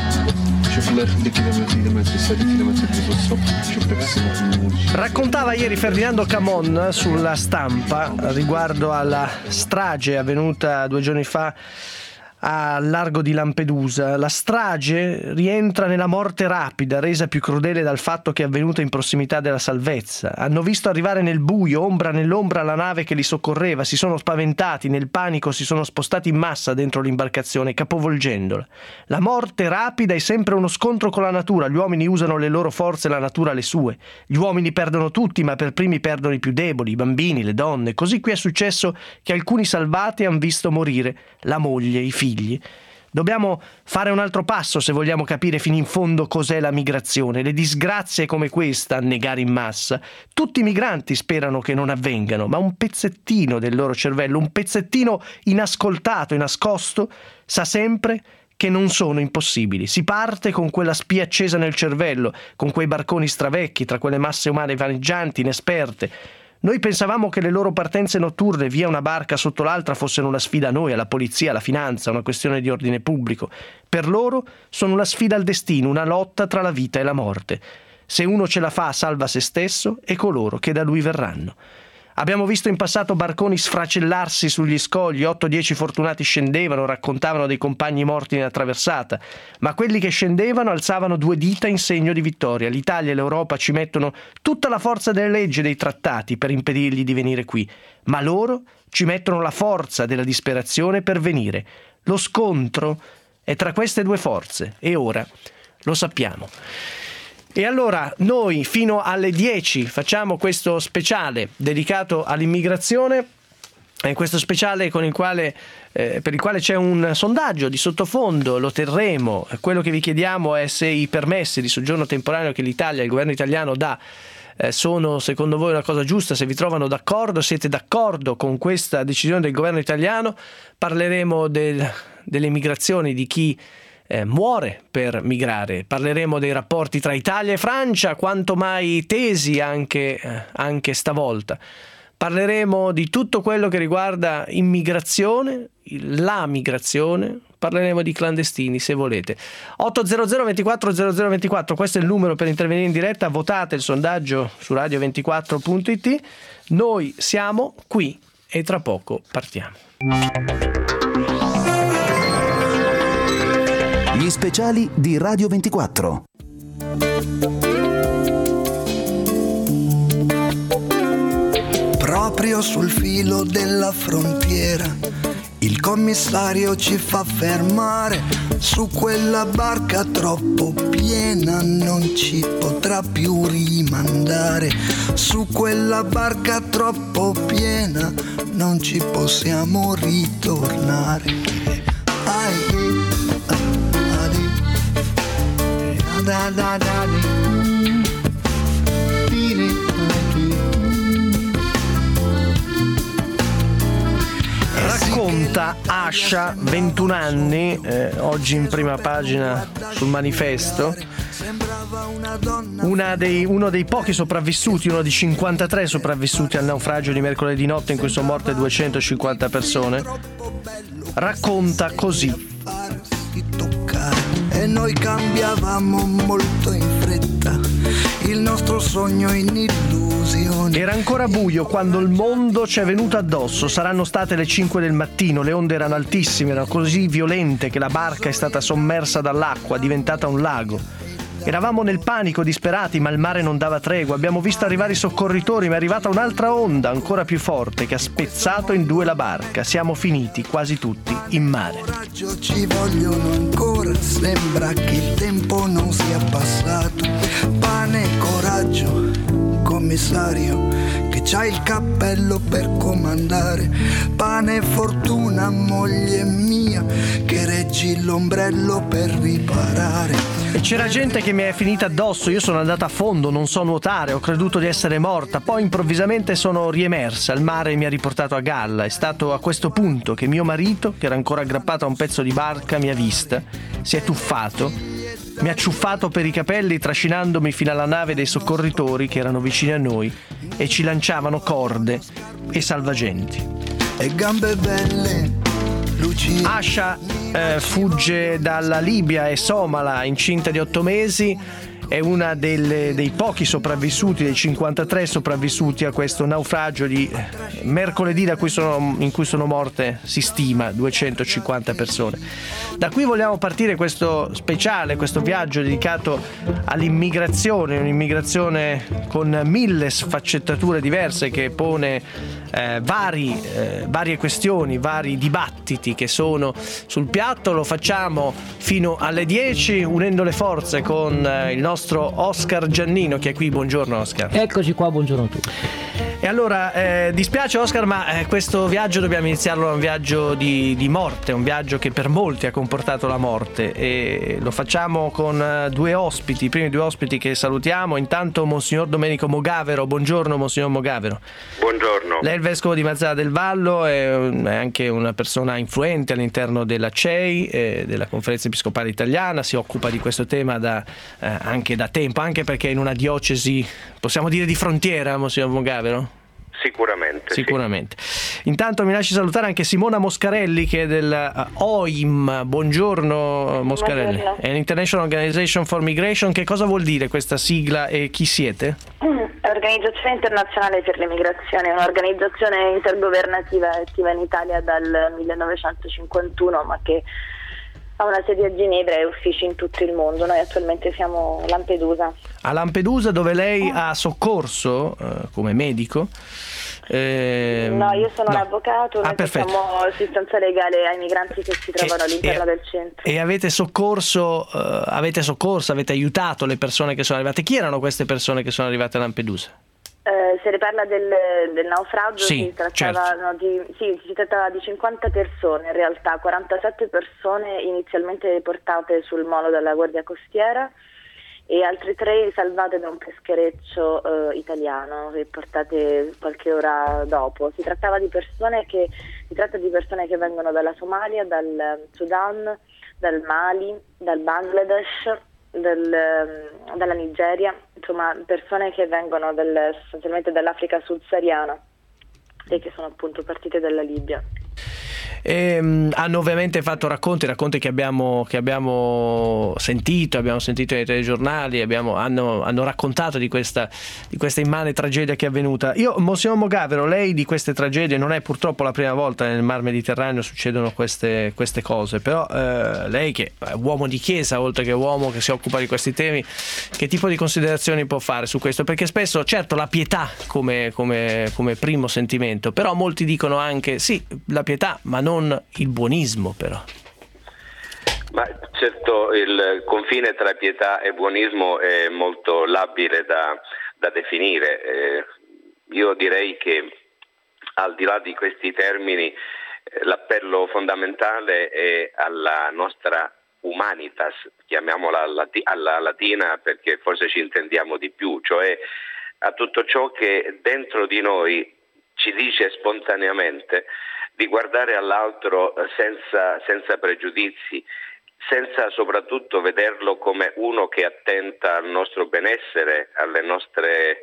Raccontava ieri Ferdinando Camon sulla Stampa riguardo alla strage avvenuta 2 giorni fa al largo di Lampedusa. La strage rientra nella morte rapida, resa più crudele dal fatto che è avvenuta in prossimità della salvezza. Hanno visto arrivare nel buio, ombra nell'ombra, la nave che li soccorreva, si sono spaventati, nel panico si sono spostati in massa dentro l'imbarcazione, capovolgendola. La morte rapida è sempre uno scontro con la natura, gli uomini usano le loro forze, la natura le sue. Gli uomini perdono tutti, ma per primi perdono i più deboli, i bambini, le donne. Così qui è successo che alcuni salvati hanno visto morire la moglie, i figli. Dobbiamo fare un altro passo se vogliamo capire fino in fondo cos'è la migrazione. Le disgrazie come questa, annegare in massa, tutti i migranti sperano che non avvengano, ma un pezzettino del loro cervello, un pezzettino inascoltato e nascosto, sa sempre che non sono impossibili. Si parte con quella spia accesa nel cervello, con quei barconi stravecchi, tra quelle masse umane vaneggianti, inesperte. Noi pensavamo che le loro partenze notturne via una barca sotto l'altra fossero una sfida a noi, alla polizia, alla finanza, una questione di ordine pubblico. Per loro sono una sfida al destino, una lotta tra la vita e la morte. Se uno ce la fa, salva se stesso e coloro che da lui verranno. Abbiamo visto in passato barconi sfracellarsi sugli scogli, 8-10 fortunati scendevano, raccontavano dei compagni morti nella traversata, ma quelli che scendevano alzavano 2 dita in segno di vittoria. L'Italia e l'Europa ci mettono tutta la forza delle leggi e dei trattati per impedirgli di venire qui, ma loro ci mettono la forza della disperazione per venire. Lo scontro è tra queste 2 forze e ora lo sappiamo. E allora noi fino alle 10 facciamo questo speciale dedicato all'immigrazione, questo speciale con il quale, per il quale c'è un sondaggio di sottofondo, lo terremo. Quello che vi chiediamo è se i permessi di soggiorno temporaneo che l'Italia, il governo italiano dà, sono secondo voi una cosa giusta, se vi trovano d'accordo, siete d'accordo con questa decisione del governo italiano. Parleremo delle migrazioni, di chi muore per migrare, parleremo dei rapporti tra Italia e Francia, quanto mai tesi anche stavolta. Parleremo di tutto quello che riguarda immigrazione, la migrazione, parleremo di clandestini se volete. 800 24 0024, questo è il numero per intervenire in diretta, votate il sondaggio su radio24.it. Noi siamo qui e tra poco partiamo. Gli speciali di Radio 24. Proprio sul filo della frontiera, il commissario ci fa fermare. Su quella barca troppo piena non ci potrà più rimandare. Su quella barca troppo piena non ci possiamo ritornare. Racconta Asha, 21 anni, oggi in prima pagina sul Manifesto, uno dei pochi sopravvissuti, uno di 53 sopravvissuti al naufragio di mercoledì notte in cui sono morte 250 persone. Racconta così. E noi cambiavamo molto in fretta il nostro sogno in illusione. Era ancora buio quando il mondo ci è venuto addosso. Saranno state le 5 del mattino, le onde erano altissime, erano così violente che la barca è stata sommersa dall'acqua, diventata un lago. Eravamo nel panico, disperati, ma il mare non dava tregua. Abbiamo visto arrivare i soccorritori, ma è arrivata un'altra onda ancora più forte che ha spezzato in 2 la barca. Siamo finiti quasi tutti in mare. Coraggio ci vogliono ancora, sembra che il tempo non sia passato. Pane e coraggio, commissario, che c'ha il cappello per comandare. Pane e fortuna, moglie mia, che reggi l'ombrello per riparare. E c'era gente che mi è finita addosso, io sono andata a fondo, non so nuotare, ho creduto di essere morta, poi improvvisamente sono riemersa, il mare mi ha riportato a galla. È stato a questo punto che mio marito, che era ancora aggrappato a un pezzo di barca, mi ha vista, si è tuffato, mi ha ciuffato per i capelli trascinandomi fino alla nave dei soccorritori che erano vicini a noi e ci lanciavano corde e salvagenti. E gambe belle, luci. Asha fugge dalla Libia, è somala, incinta di 8 mesi è una dei pochi sopravvissuti, dei 53 sopravvissuti a questo naufragio di mercoledì in cui sono morte, si stima, 250 persone. Da qui vogliamo partire questo speciale, questo viaggio dedicato all'immigrazione, un'immigrazione con 1000 sfaccettature diverse che pone varie questioni, vari dibattiti che sono sul piatto. Lo facciamo fino alle 10 unendo le forze con il nostro Oscar Giannino che è qui. Buongiorno Oscar. Eccoci qua, buongiorno a tutti. E allora, dispiace Oscar, ma questo viaggio dobbiamo iniziarlo, un viaggio di morte, un viaggio che per molti ha comportato la morte, e lo facciamo con due ospiti, i primi due ospiti che salutiamo. Intanto Monsignor Domenico Mogavero. Buongiorno Monsignor Mogavero. Buongiorno. Lei è il vescovo di Mazara del Vallo, è anche una persona influente all'interno della CEI, della Conferenza Episcopale Italiana, si occupa di questo tema anche da tempo, anche perché in una diocesi, possiamo dire, di frontiera, Monsignor Mogavero? Sicuramente. Sì. Intanto mi lasci salutare anche Simona Moscarelli, che è del OIM. Buongiorno Moscarelli. Buongiorno. È l'International Organization for Migration. Che cosa vuol dire questa sigla e chi siete? Organizzazione Internazionale per le Migrazioni, è un'organizzazione intergovernativa attiva in Italia dal 1951, ma che ha una sede a Ginevra e uffici in tutto il mondo. Noi attualmente siamo a Lampedusa. A Lampedusa, dove lei ha soccorso come medico? No, io sono un avvocato, noi facciamo assistenza legale ai migranti che si trovano all'interno del centro. E avete aiutato le persone che sono arrivate. Chi erano queste persone che sono arrivate a Lampedusa? Se ne parla del naufragio, si trattava di 50 persone, in realtà 47 persone inizialmente portate sul molo dalla Guardia Costiera e altre 3 salvate da un peschereccio italiano e portate qualche ora dopo. Si tratta di persone che vengono dalla Somalia, dal Sudan, dal Mali, dal Bangladesh, dalla Nigeria, insomma persone che vengono sostanzialmente dall'Africa subsahariana e che sono appunto partite dalla Libia. Hanno ovviamente fatto racconti che abbiamo sentito nei telegiornali, hanno raccontato di questa immane tragedia che è avvenuta. Monsignor Mogavero, lei di queste tragedie, non è purtroppo la prima volta nel Mar Mediterraneo succedono queste cose, però lei che è uomo di chiesa, oltre che uomo che si occupa di questi temi, che tipo di considerazioni può fare su questo? Perché spesso, certo, la pietà come primo sentimento, però molti dicono anche sì, la pietà, ma non il buonismo, però. Ma certo, il confine tra pietà e buonismo è molto labile da definire. Io direi che al di là di questi termini l'appello fondamentale è alla nostra humanitas, chiamiamola alla latina perché forse ci intendiamo di più, cioè a tutto ciò che dentro di noi ci dice spontaneamente di guardare all'altro senza pregiudizi, senza soprattutto vederlo come uno che attenta al nostro benessere, alle nostre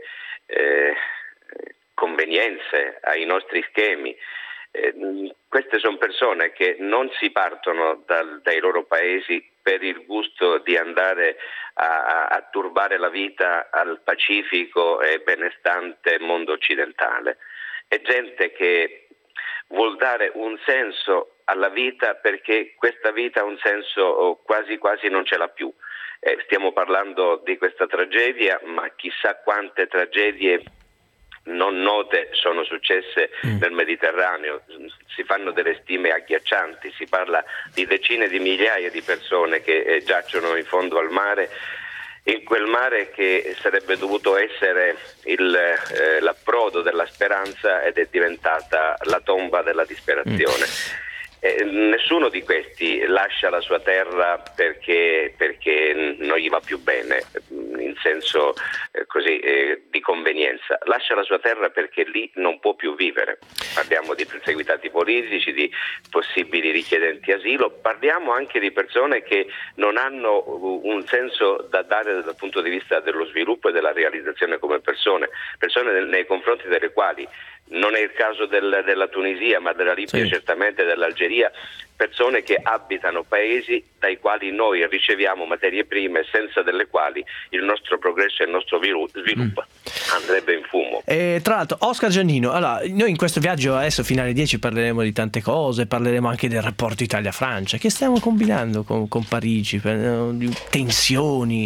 convenienze, ai nostri schemi. Queste sono persone che non si partono dai loro paesi per il gusto di andare a turbare la vita al pacifico e benestante mondo occidentale. È gente che vuol dare un senso alla vita perché questa vita un senso quasi non ce l'ha più. Stiamo parlando di questa tragedia, ma chissà quante tragedie non note sono successe nel Mediterraneo. Si fanno delle stime agghiaccianti, si parla di decine di migliaia di persone che giacciono in fondo al mare, in quel mare che sarebbe dovuto essere l'approdo della speranza ed è diventata la tomba della disperazione. Nessuno di questi lascia la sua terra perché non gli va più bene, in senso di convenienza. Lascia la sua terra perché lì non può più vivere. Parliamo di perseguitati politici, di possibili richiedenti asilo, parliamo anche di persone che non hanno un senso da dare dal punto di vista dello sviluppo e della realizzazione come persone nei confronti delle quali, non è il caso della Tunisia, ma della Libia, certamente dell'Algeria, persone che abitano paesi dai quali noi riceviamo materie prime, senza delle quali il nostro progresso e il nostro sviluppo andrebbe in fumo. Tra l'altro, Oscar Giannino, allora, noi in questo viaggio adesso fino alle 10 parleremo di tante cose, parleremo anche del rapporto Italia-Francia che stiamo combinando con Parigi, di tensioni,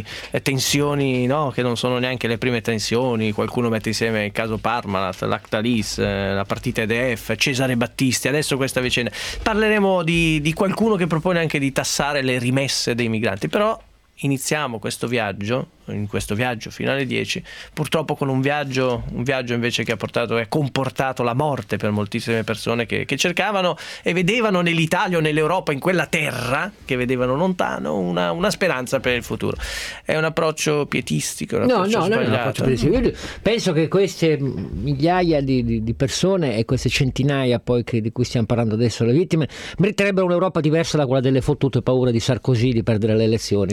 no, che non sono neanche le prime tensioni. Qualcuno mette insieme il caso Parmalat, Lactalis, la partita EDF, Cesare Battisti, adesso questa vicenda. Parleremo di qualcuno che propone anche di tassare le rimesse dei migranti, però iniziamo questo viaggio fino alle 10, purtroppo con un viaggio invece che ha comportato la morte per moltissime persone che cercavano e vedevano nell'Italia o nell'Europa, in quella terra che vedevano lontano, una speranza per il futuro. È un approccio pietistico, sbagliato. Io penso che queste migliaia di persone e queste centinaia poi di cui stiamo parlando adesso, le vittime, meriterebbero un'Europa diversa da quella delle fottute paure di Sarkozy di perdere le elezioni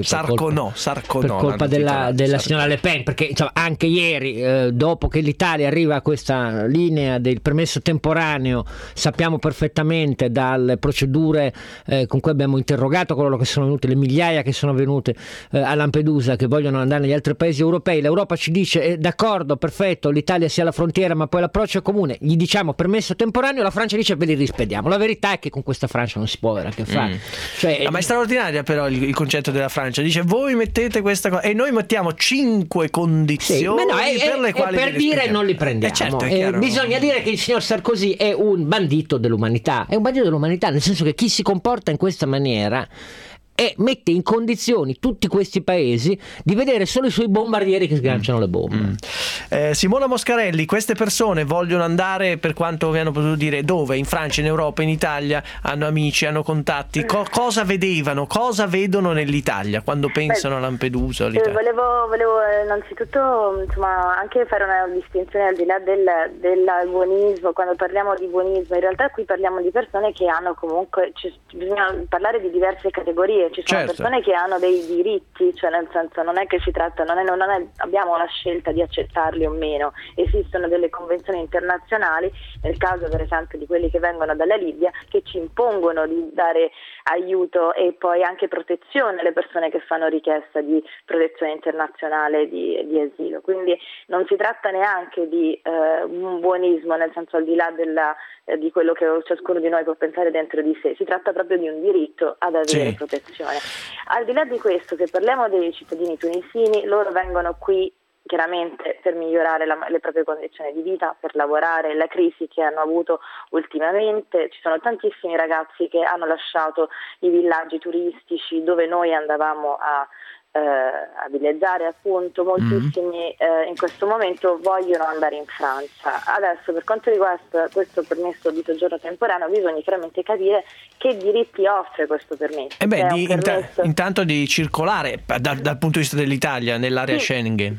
per colpa della signora Le Pen, perché insomma, anche ieri dopo che l'Italia arriva a questa linea del permesso temporaneo, sappiamo perfettamente dalle procedure con cui abbiamo interrogato coloro che sono venuti, le migliaia che sono venute a Lampedusa, che vogliono andare negli altri paesi europei. L'Europa ci dice d'accordo, perfetto, l'Italia sia alla frontiera, ma poi l'approccio è comune, gli diciamo permesso temporaneo, la Francia dice ve li rispediamo. La verità è che con questa Francia non si può avere a che fare. Ma è straordinaria però il concetto della Francia, dice voi mettete questa cosa e noi mettiamo 5 condizioni per le quali per dire non li prendiamo. Certo, bisogna dire che il signor Sarkozy è un bandito dell'umanità, nel senso che chi si comporta in questa maniera e mette in condizioni tutti questi paesi di vedere solo i suoi bombardieri che sganciano le bombe. Simona Moscarelli, queste persone vogliono andare, per quanto vi hanno potuto dire, dove? In Francia, in Europa, in Italia, hanno amici, hanno contatti, cosa vedevano, cosa vedono nell'Italia quando pensano a Lampedusa? Volevo innanzitutto anche fare una distinzione al di là del buonismo. Quando parliamo di buonismo, in realtà qui parliamo di persone che hanno comunque, bisogna parlare di diverse categorie. Ci sono persone che hanno dei diritti, cioè nel senso non è che si tratta, abbiamo la scelta di accettarli o meno. Esistono delle convenzioni internazionali, nel caso per esempio di quelli che vengono dalla Libia, che ci impongono di dare aiuto e poi anche protezione alle persone che fanno richiesta di protezione internazionale di asilo. Quindi non si tratta neanche di un buonismo, nel senso al di là di quello che ciascuno di noi può pensare dentro di sé, si tratta proprio di un diritto ad avere protezione. Al di là di questo, se parliamo dei cittadini tunisini, loro vengono qui chiaramente per migliorare le proprie condizioni di vita, per lavorare, la crisi che hanno avuto ultimamente. Ci sono tantissimi ragazzi che hanno lasciato i villaggi turistici dove noi andavamo a villeggiare, appunto. Moltissimi in questo momento vogliono andare in Francia. Adesso, per quanto riguarda questo permesso di soggiorno temporaneo, bisogna chiaramente capire che diritti offre questo permesso. Intanto di circolare dal punto di vista dell'Italia nell'area Schengen.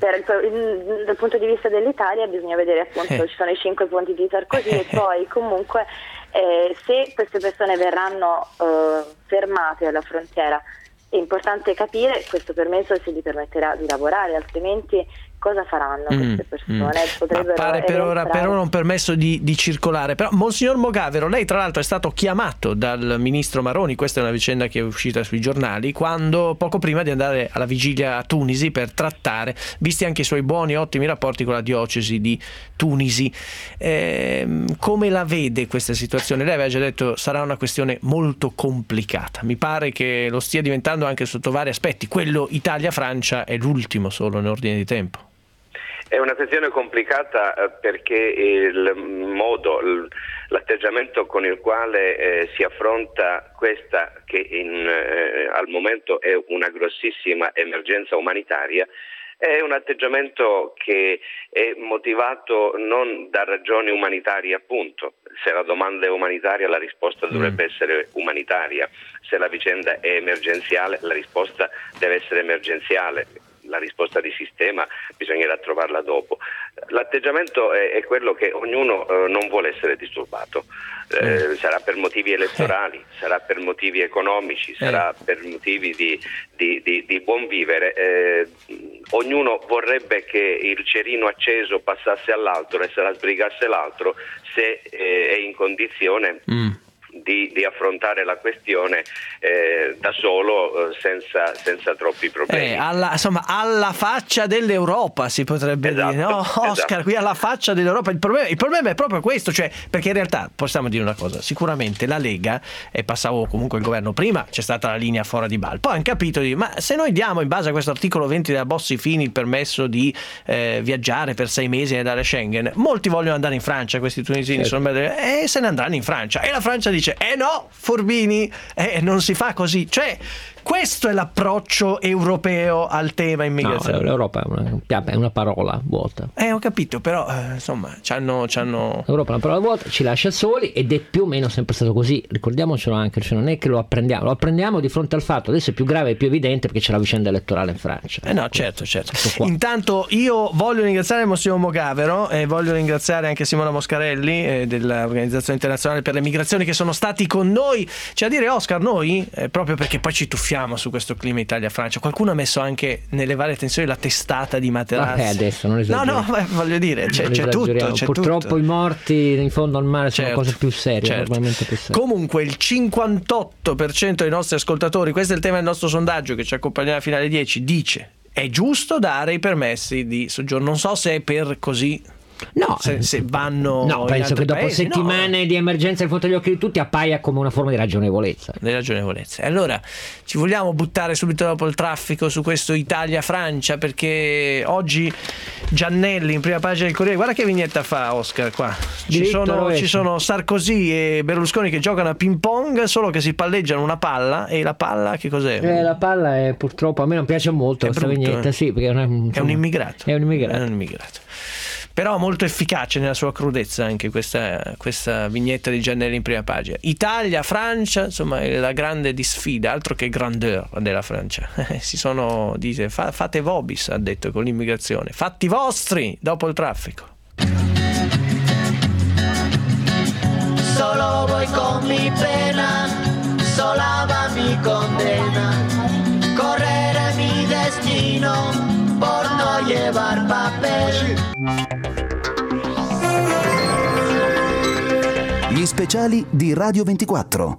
Dal punto di vista dell'Italia bisogna vedere, appunto, ci sono i 5 punti di Sarkozy e poi comunque se queste persone verranno fermate alla frontiera, è importante capire questo permesso se gli permetterà di lavorare, altrimenti cosa faranno queste persone? Pare per ora un permesso di circolare. Però, Monsignor Mogavero, lei tra l'altro è stato chiamato dal ministro Maroni, questa è una vicenda che è uscita sui giornali, quando poco prima di andare alla vigilia a Tunisi per trattare, visti anche i suoi buoni, ottimi rapporti con la diocesi di Tunisi. Come la vede questa situazione? Lei aveva già detto sarà una questione molto complicata. Mi pare che lo stia diventando anche sotto vari aspetti. Quello Italia-Francia è l'ultimo solo in ordine di tempo. È una questione complicata perché l'atteggiamento con il quale si affronta questa che al momento è una grossissima emergenza umanitaria è un atteggiamento che è motivato non da ragioni umanitarie, appunto. Se la domanda è umanitaria, la risposta dovrebbe essere umanitaria. Se la vicenda è emergenziale, la risposta deve essere emergenziale. La risposta di sistema bisognerà trovarla dopo. L'atteggiamento è quello che ognuno non vuole essere disturbato. Sarà per motivi elettorali, sarà per motivi economici, sarà per motivi di buon vivere. Ognuno vorrebbe che il cerino acceso passasse all'altro e se la sbrigasse l'altro se è in condizione di affrontare la questione da solo, senza troppi problemi. Alla faccia dell'Europa, si potrebbe dire, no? Oscar, esatto. Qui alla faccia dell'Europa. Il problema è proprio questo, cioè, perché in realtà possiamo dire una cosa: sicuramente la Lega, e passavo comunque il governo prima, c'è stata la linea fora di Bal, poi hanno capito ma se noi diamo in base a questo articolo 20 della Bossi-Fini il permesso di viaggiare per 6 mesi e andare a Schengen, molti vogliono andare in Francia, questi tunisini e se ne andranno in Francia, e la Francia dice no, furbini, non si fa così. Cioè, questo è l'approccio europeo al tema immigrazione. No, l'Europa è una parola vuota. Ho capito, però insomma c'hanno... L'Europa è una parola vuota, ci lascia soli, ed è più o meno sempre stato così, ricordiamocelo anche, cioè non è che lo apprendiamo di fronte al fatto, adesso è più grave e più evidente perché c'è la vicenda elettorale in Francia. No, certo. Intanto io voglio ringraziare Monsignor Mogavero e voglio ringraziare anche Simona Moscarelli dell'Organizzazione Internazionale per le Migrazioni, che sono stati con noi. Cioè, a dire, Oscar, noi proprio perché poi ci tuffiamo su questo clima Italia-Francia, qualcuno ha messo anche nelle varie tensioni la testata di Materazzi. Adesso non esageriamo. No, voglio dire, c'è tutto. Purtroppo i morti in fondo al mare sono cose più serie, normalmente più serie. Comunque il 58% dei nostri ascoltatori, questo è il tema del nostro sondaggio che ci accompagnerà fino alle 10, dice: è giusto dare i permessi di soggiorno. Non so se è per così... No, se vanno. No, penso che dopo settimane di emergenza di fronte agli occhi di tutti appaia come una forma di ragionevolezza. Allora, ci vogliamo buttare subito dopo il traffico su questo Italia-Francia, perché oggi Giannelli in prima pagina del Corriere, guarda che vignetta fa Oscar qua. Ci sono Sarkozy e Berlusconi che giocano a ping pong, solo che si palleggiano una palla, e la palla che cos'è? La palla è, purtroppo a me non piace molto questa vignetta, sì, perché è un immigrato. È un immigrato. Però molto efficace nella sua crudezza anche questa vignetta di Giannelli in prima pagina. Italia, Francia, insomma, è la grande disfida, altro che grandeur della Francia. Dice, fate vobis, ha detto, con l'immigrazione. Fatti vostri dopo il traffico. Solo voy con mi pena, sola va mi condena, correre mi destino por no llevar papel. Gli speciali di Radio 24.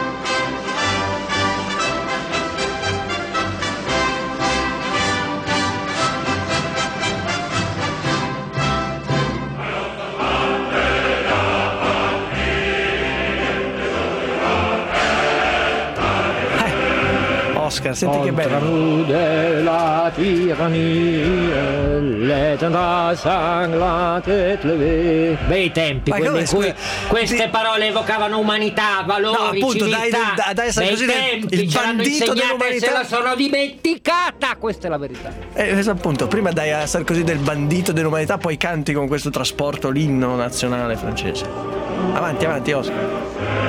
Oscar, senti che bello. La tirania, le tendrà sanglate tleve. Bei tempi, quelli in cui queste parole evocavano umanità, valori, civiltà. Dai Sarkozy, il bandito dell'umanità. Se la sono dimenticata, questa è la verità. Appunto, prima dai a Sarkozy del bandito dell'umanità, poi canti con questo trasporto l'inno nazionale francese. Avanti, Oscar.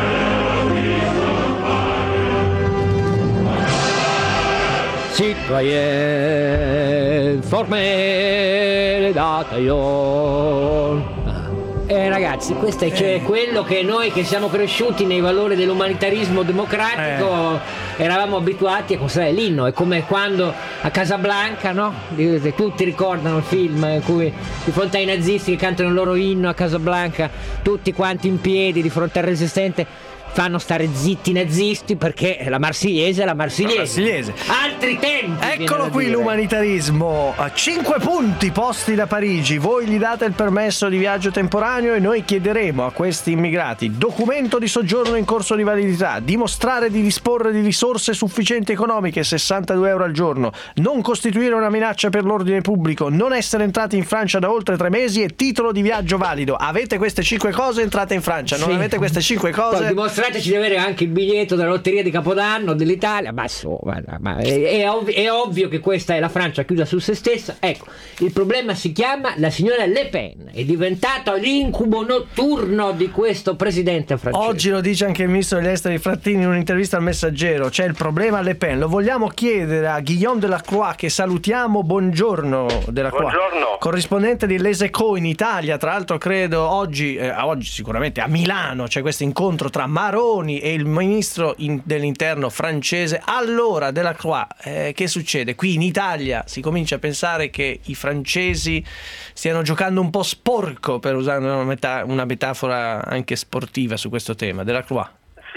Citoyen, formez bataillon. Ragazzi, questo è quello che noi che siamo cresciuti nei valori dell'umanitarismo democratico eravamo abituati a considerare l'inno. È come quando a Casablanca, no? Tutti ricordano il film in cui di fronte ai nazisti che cantano il loro inno a Casablanca, tutti quanti in piedi di fronte al resistente, fanno stare zitti i nazisti perché la Marsigliese è la Marsigliese. Altri tempi. Eccolo qui l'umanitarismo. A 5 punti posti da Parigi. Voi gli date il permesso di viaggio temporaneo e noi chiederemo a questi immigrati documento di soggiorno in corso di validità, dimostrare di disporre di risorse sufficienti economiche, 62 euro al giorno, non costituire una minaccia per l'ordine pubblico, non essere entrati in Francia da oltre 3 mesi e titolo di viaggio valido. Avete queste 5 cose, entrate in Francia. Non avete queste 5 cose, dimostrateci di avere anche il biglietto della lotteria di Capodanno dell'Italia. Ma è ovvio che questa è la Francia chiusa su se stessa. Ecco, il problema si chiama la signora Le Pen, è diventato l'incubo notturno di questo presidente francese. Oggi lo dice anche il ministro degli esteri Frattini in un'intervista al Messaggero. C'è il problema Le Pen. Lo vogliamo chiedere a Guillaume Delacroix, che salutiamo. Buongiorno Delacroix. Buongiorno. Corrispondente di Les Echos in Italia. Tra l'altro credo oggi sicuramente a Milano c'è questo incontro tra Maroni e il ministro dell'interno francese. Allora, Delacroix, che succede? Qui in Italia si comincia a pensare che i francesi stiano giocando un po' sporco, per usare una metafora anche sportiva su questo tema. Delacroix.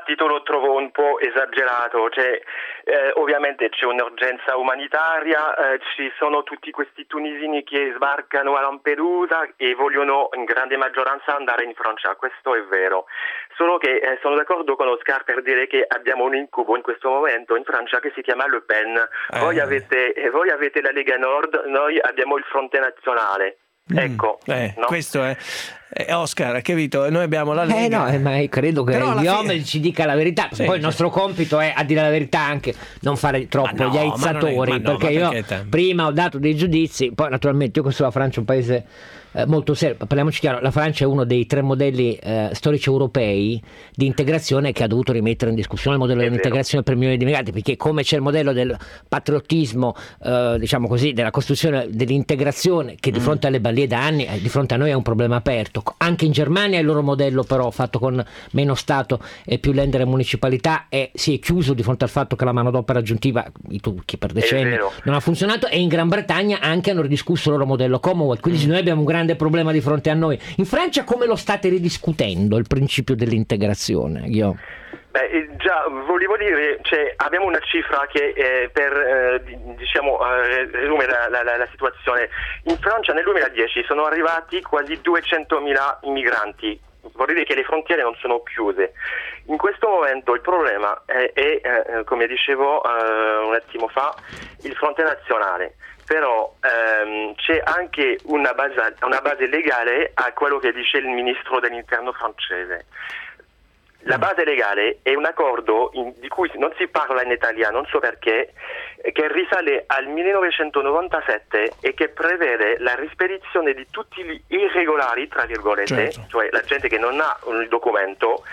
dibattito lo trovo un po' esagerato, ovviamente c'è un'urgenza umanitaria, ci sono tutti questi tunisini che sbarcano a Lampedusa e vogliono in grande maggioranza andare in Francia, questo è vero, solo che sono d'accordo con Oscar per dire che abbiamo un incubo in questo momento in Francia che si chiama Le Pen, voi avete la Lega Nord, noi abbiamo il Fronte Nazionale. Ecco, no? Questo è Oscar, capito? Noi abbiamo la Lega. Ma credo che Guillaume ci dica la verità. Sì, poi il nostro compito è, a dire la verità, anche non fare troppo gli aizzatori, perché io prima ho dato dei giudizi, poi naturalmente io considero la Francia un paese molto serio. Parliamoci chiaro, la Francia è uno dei 3 modelli storici europei di integrazione che ha dovuto rimettere in discussione il modello dell'integrazione per milioni di migranti, perché come c'è il modello del patriottismo, diciamo così, della costruzione dell'integrazione, che di fronte alle ballie da anni, di fronte a noi è un problema aperto. Anche in Germania il loro modello però fatto con meno Stato e più Länder e municipalità si è chiuso di fronte al fatto che la manodopera aggiuntiva, i turchi per decenni, non ha funzionato, e in Gran Bretagna anche hanno ridiscusso il loro modello Commonwealth, quindi noi abbiamo un grande problema di fronte a noi. In Francia come lo state ridiscutendo il principio dell'integrazione? Già, volevo dire, abbiamo una cifra che resume la situazione. In Francia nel 2010 sono arrivati quasi 200.000 immigranti. Vorrei dire che le frontiere non sono chiuse. In questo momento il problema è come dicevo un attimo fa, il Fronte Nazionale. Però c'è anche una base legale a quello che dice il ministro dell'interno francese. La base legale è un accordo di cui non si parla in Italia, non so perché, che risale al 1997 e che prevede la rispedizione di tutti gli irregolari, tra virgolette, cioè la gente che non ha un documento,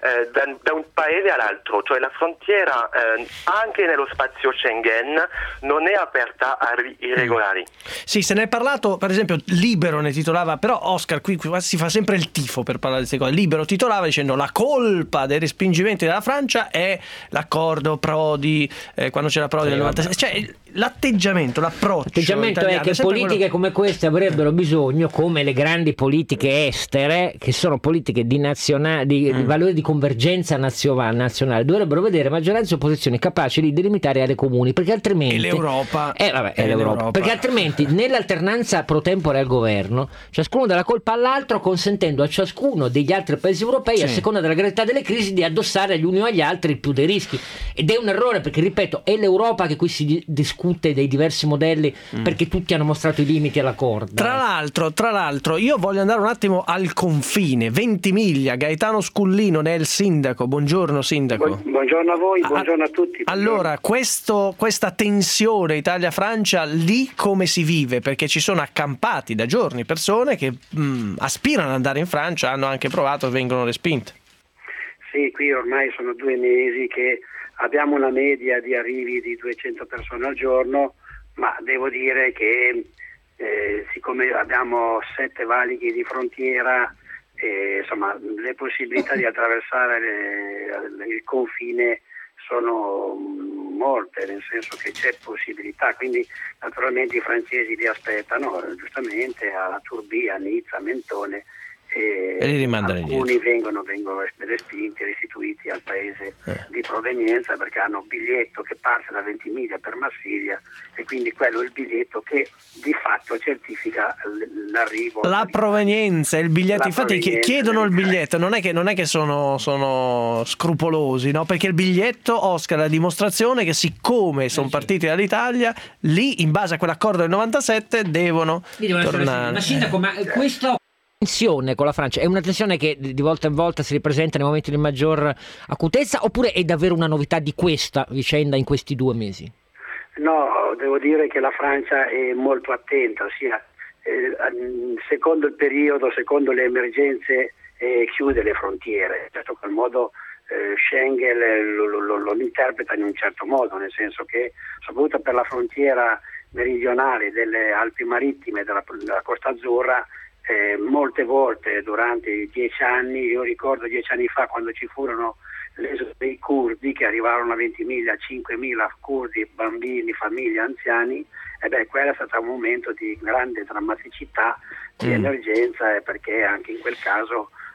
da un paese all'altro, cioè la frontiera anche nello spazio Schengen non è aperta ai irregolari. Sì, se ne è parlato, per esempio Libero ne titolava, però Oscar qui si fa sempre il tifo per parlare di queste cose. Libero titolava dicendo la colpa dei respingimenti della Francia è l'accordo Prodi, quando c'era Prodi nel 96, cioè l'atteggiamento italiano, è che politiche come queste avrebbero bisogno, come le grandi politiche estere, che sono politiche di valore di convergenza nazionale, dovrebbero vedere maggioranza e opposizione capaci di delimitare aree comuni, perché altrimenti l'Europa perché altrimenti nell'alternanza pro tempore al governo ciascuno dà la colpa all'altro, consentendo a ciascuno degli altri paesi europei, a seconda della gravità delle crisi, di addossare agli uni o agli altri il più dei rischi, ed è un errore, perché ripeto, è l'Europa che qui si discute dei diversi modelli, perché tutti hanno mostrato i limiti alla corda. Tra l'altro io voglio andare un attimo al confine, Ventimiglia. Gaetano Scullino ne è il sindaco. Buongiorno sindaco. Buongiorno a voi, buongiorno a tutti. Allora, questa tensione Italia-Francia lì come si vive? Perché ci sono accampati da giorni persone che aspirano ad andare in Francia, hanno anche provato e vengono respinte. Sì, qui ormai sono 2 mesi che abbiamo una media di arrivi di 200 persone al giorno, ma devo dire che siccome abbiamo 7 valichi di frontiera, insomma le possibilità di attraversare il confine sono molte, nel senso che c'è possibilità, quindi naturalmente i francesi li aspettano giustamente a Turbie, a Nizza, a Mentone, e li rimandano alcuni vengono respinti, restituiti al paese di provenienza, perché hanno un biglietto che parte da Ventimiglia per Marsiglia, e quindi quello è il biglietto che di fatto certifica l'arrivo, la provenienza, il biglietto. Infatti chiedono il biglietto, non è che sono scrupolosi, no? Perché il biglietto, Oscar, è la dimostrazione che siccome sono partiti dall'Italia, lì in base a quell'accordo del 97 devono tornare. Ma sindaco, ma questo tensione con la Francia è una tensione che di volta in volta si ripresenta nei momenti di maggior acutezza, oppure è davvero una novità di questa vicenda in questi 2 mesi? No, devo dire che la Francia è molto attenta, ossia secondo il periodo, secondo le emergenze, chiude le frontiere. Certo, quel modo Schengen lo interpreta in un certo modo, nel senso che soprattutto per la frontiera meridionale delle Alpi Marittime, della Costa Azzurra, molte volte durante i 10 anni, io ricordo 10 anni fa quando ci furono l'esodo dei curdi che arrivarono a Ventimiglia, 5.000 curdi, bambini, famiglie, anziani, quello è stato un momento di grande drammaticità, di emergenza, perché anche in quel caso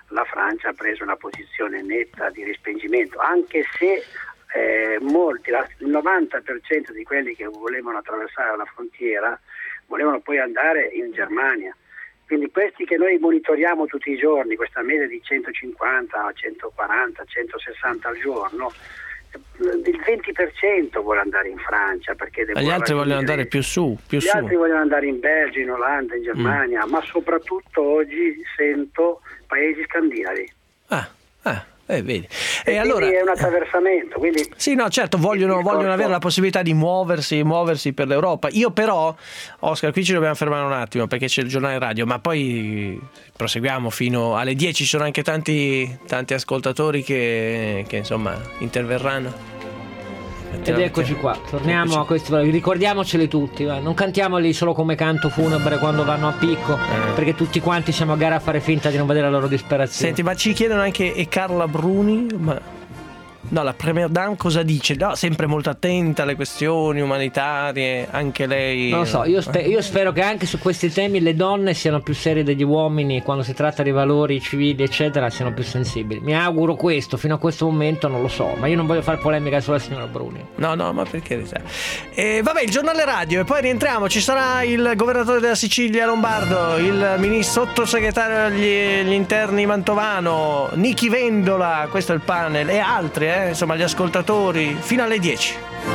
la Francia ha preso una posizione netta di respingimento, anche se molti, il 90% di quelli che volevano attraversare la frontiera volevano poi andare in Germania. Quindi questi che noi monitoriamo tutti i giorni, questa media di 150, 140, 160 al giorno, il 20% vuole andare in Francia, perché gli altri vogliono andare più su. Gli altri vogliono andare in Belgio, in Olanda, in Germania, ma soprattutto oggi sento paesi scandinavi. Vedi. E allora è un attraversamento. Quindi sì, no, certo, vogliono avere la possibilità di muoversi per l'Europa. Io però, Oscar, qui ci dobbiamo fermare un attimo perché c'è il giornale radio, ma poi proseguiamo fino alle 10. Ci sono anche tanti ascoltatori che insomma interverranno. Ed eccoci qua, torniamo a questi valori, ricordiamoceli tutti, non cantiamoli solo come canto funebre quando vanno a picco, perché tutti quanti siamo a gara a fare finta di non vedere la loro disperazione. Senti, ma ci chiedono anche, e Carla Bruni, no, la Premier Dame cosa dice? No, sempre molto attenta alle questioni umanitarie, anche lei. Non lo so, io spero che anche su questi temi le donne siano più serie degli uomini, quando si tratta di valori civili eccetera siano più sensibili. Mi auguro questo, fino a questo momento non lo so, ma io non voglio fare polemica sulla signora Bruni. No, ma perché? Vabbè, il giornale radio e poi rientriamo, ci sarà il governatore della Sicilia Lombardo, il sottosegretario agli interni Mantovano, Nichi Vendola, questo è il panel, e altri, insomma gli ascoltatori, fino alle 10.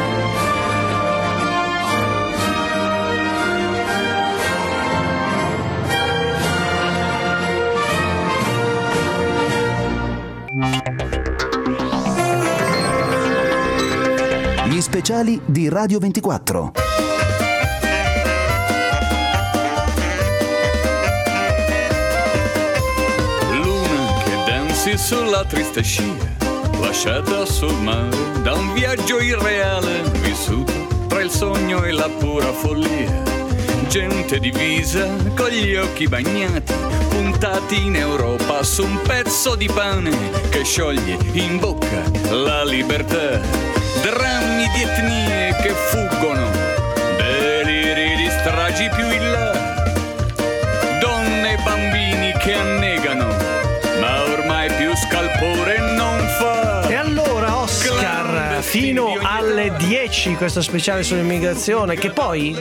Gli speciali di Radio 24. Luna che danzi sulla triste scia, lasciata sul mare da un viaggio irreale vissuto tra il sogno e la pura follia. Gente divisa con gli occhi bagnati, puntati in Europa su un pezzo di pane che scioglie in bocca la libertà. Drammi di etnie che fuggono, deliri di stragi più in là, donne e bambini che annegano, ma ormai più scalpore non fa. E allora Oscar, fino alle 10 questo speciale sull'immigrazione, che poi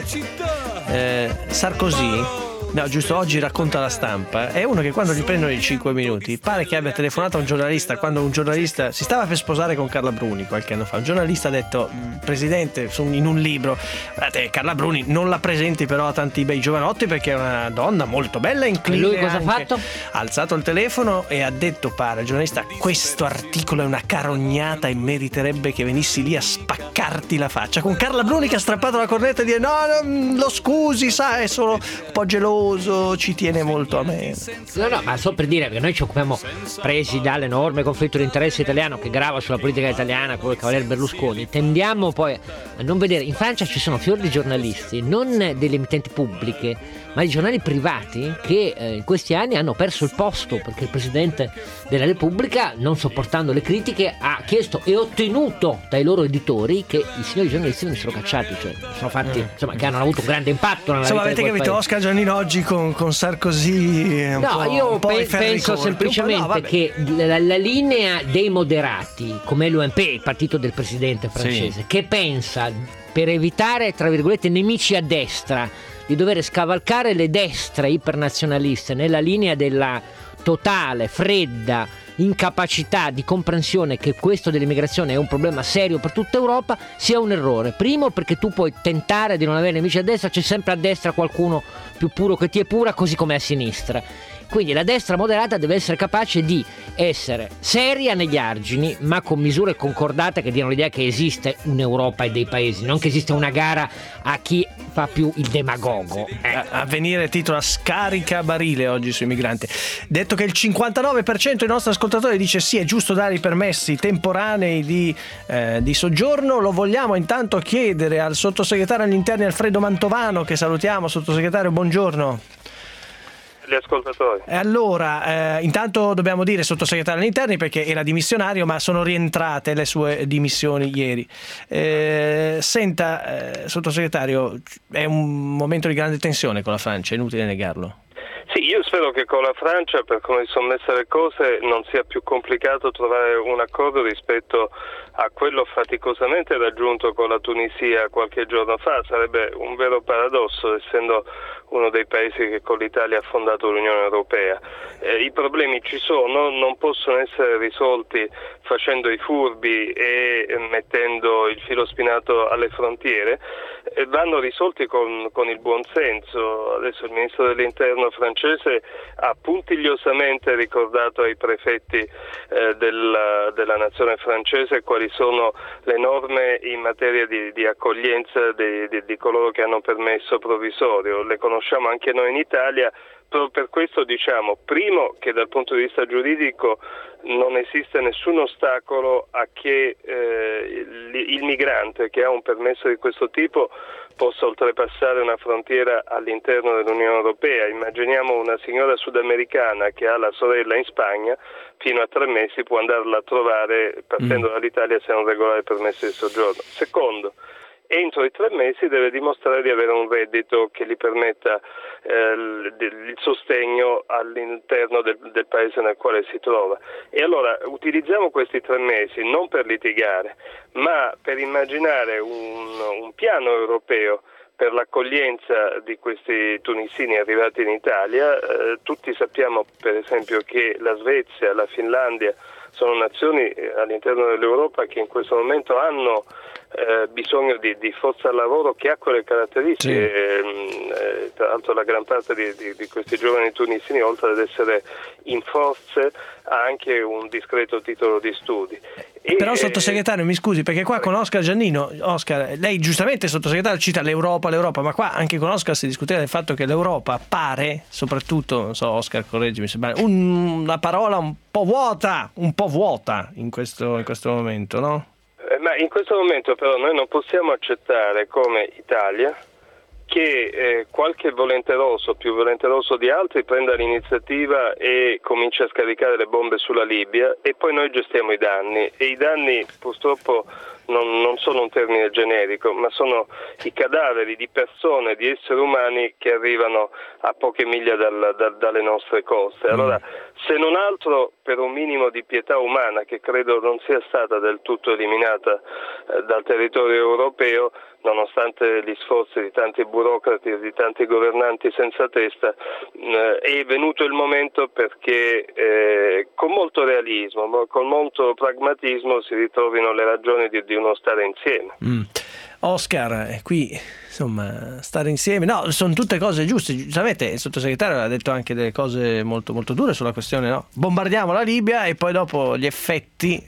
Sarkozy, no, giusto, oggi racconta la Stampa, è uno che quando gli prendono i 5 minuti pare che abbia telefonato a un giornalista, quando un giornalista si stava per sposare con Carla Bruni qualche anno fa. Un giornalista ha detto: Presidente, in un libro, guardate, Carla Bruni non la presenti però a tanti bei giovanotti perché è una donna molto bella e incline. E lui cosa ha fatto? Ha alzato il telefono e ha detto, pare il giornalista: questo articolo è una carognata e meriterebbe che venissi lì a spaccarti la faccia. Con Carla Bruni che ha strappato la cornetta e dire: no, lo scusi, sa, è solo un po' geloso, ci tiene molto a me. No, ma so per dire che noi ci occupiamo, presi dall'enorme conflitto di interesse italiano che grava sulla politica italiana, quello del cavaliere Berlusconi, tendiamo poi a non vedere. In Francia ci sono fior di giornalisti, non delle emittenti pubbliche, ma di giornali privati che in questi anni hanno perso il posto perché il Presidente della Repubblica, non sopportando le critiche, ha chiesto e ottenuto dai loro editori che i signori giornalisti venissero cacciati, cioè sono fatti, insomma, che hanno avuto un grande impatto nella vita. Avete capito, Oscar Giannino oggi con Sarkozy io penso semplicemente che la linea dei moderati, come l'UMP, il partito del Presidente francese, che pensa, per evitare tra virgolette nemici a destra, di dover scavalcare le destre ipernazionaliste nella linea della totale, fredda incapacità di comprensione che questo dell'immigrazione è un problema serio per tutta Europa, sia un errore. Primo, perché tu puoi tentare di non avere nemici a destra, c'è sempre a destra qualcuno più puro che ti è pura, così come a sinistra. Quindi la destra moderata deve essere capace di essere seria negli argini, ma con misure concordate che diano l'idea che esiste un'Europa e dei paesi, non che esiste una gara a chi fa più il demagogo. A venire titola scarica barile oggi sui migranti. Detto che il 59% dei nostri ascoltatori dice sì, è giusto dare i permessi temporanei di soggiorno, lo vogliamo intanto chiedere al sottosegretario agli interni Alfredo Mantovano, che salutiamo. Sottosegretario, buongiorno. Gli ascoltatori. Allora, intanto dobbiamo dire sottosegretario agli interni perché era dimissionario, ma sono rientrate le sue dimissioni ieri. Senta, sottosegretario, è un momento di grande tensione con la Francia, è inutile negarlo. Sì, io spero che con la Francia, per come sono messe le cose, non sia più complicato trovare un accordo rispetto a quello faticosamente raggiunto con la Tunisia qualche giorno fa. Sarebbe un vero paradosso, essendo uno dei paesi che con l'Italia ha fondato l'Unione Europea. I problemi ci sono, non possono essere risolti facendo i furbi e mettendo il filo spinato alle frontiere, vanno risolti con il buon senso. Adesso il ministro dell'Interno francese ha puntigliosamente ricordato ai prefetti della nazione francese quali sono le norme in materia di accoglienza di coloro che hanno permesso provvisorio. Le conosciamo anche noi in Italia. Per questo diciamo, primo, che dal punto di vista giuridico non esiste nessun ostacolo a che il migrante che ha un permesso di questo tipo possa oltrepassare una frontiera all'interno dell'Unione Europea. Immaginiamo una signora sudamericana che ha la sorella in Spagna, fino a 3 mesi può andarla a trovare partendo dall'Italia se ha un regolare permesso di soggiorno. Secondo, entro i 3 mesi deve dimostrare di avere un reddito che gli permetta il sostegno all'interno del paese nel quale si trova. E allora utilizziamo questi 3 mesi non per litigare, ma per immaginare un piano europeo per l'accoglienza di questi tunisini arrivati in Italia. Tutti sappiamo per esempio che la Svezia, la Finlandia sono nazioni all'interno dell'Europa che in questo momento hanno bisogno di forza lavoro che ha quelle caratteristiche. Sì. Tra l'altro la gran parte di questi giovani tunisini, oltre ad essere in forze, ha anche un discreto titolo di studi. Però sottosegretario, mi scusi, perché qua con Oscar Giannino, Oscar, lei giustamente sottosegretario cita l'Europa, ma qua anche con Oscar si discuteva del fatto che l'Europa pare, soprattutto, non so, Oscar correggimi se sbaglio, una parola un po' vuota in questo momento, no? Ma in questo momento però noi non possiamo accettare come Italia che qualche volenteroso, più volenteroso di altri, prenda l'iniziativa e comincia a scaricare le bombe sulla Libia e poi noi gestiamo i danni. E i danni purtroppo non sono un termine generico, ma sono i cadaveri di persone, di esseri umani che arrivano a poche miglia dalle nostre coste. Allora, se non altro per un minimo di pietà umana, che credo non sia stata del tutto eliminata dal territorio europeo, nonostante gli sforzi di tanti burocrati e di tanti governanti senza testa, è venuto il momento perché con molto realismo, con molto pragmatismo si ritrovino le ragioni di uno stare insieme. Oscar, qui insomma stare insieme, no, sono tutte cose giuste. Giustamente il sottosegretario ha detto anche delle cose molto molto dure sulla questione, no? Bombardiamo la Libia e poi dopo gli effetti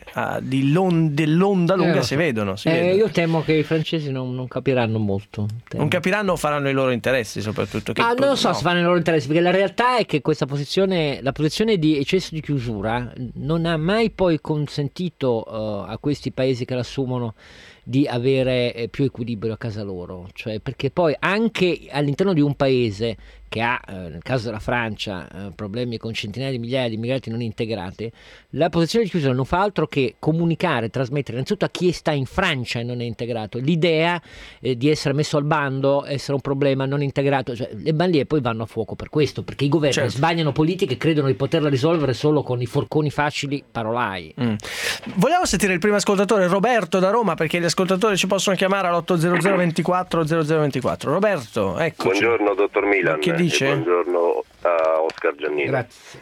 dell'onda lunga si vedono. Io temo che i francesi non capiranno molto. Non capiranno o faranno i loro interessi soprattutto? Non lo so se fanno i loro interessi, perché la realtà è che questa posizione, la posizione di eccesso di chiusura, non ha mai poi consentito a questi paesi che l'assumono di avere più equilibrio a casa loro, cioè perché poi anche all'interno di un paese che ha, nel caso della Francia, problemi con centinaia di migliaia di immigrati non integrati, la posizione di chiusura non fa altro che comunicare, trasmettere innanzitutto a chi sta in Francia e non è integrato l'idea di essere messo al bando, essere un problema non integrato, cioè, le banlieue poi vanno a fuoco per questo, perché i governi sbagliano politiche e credono di poterla risolvere solo con i forconi facili parolai. Vogliamo sentire il primo ascoltatore, Roberto da Roma, perché gli ascoltatori ci possono chiamare all'800 24 0024. Roberto, eccoci. Buongiorno dottor Milan. Che dice? Buongiorno a Oscar Giannino. Grazie.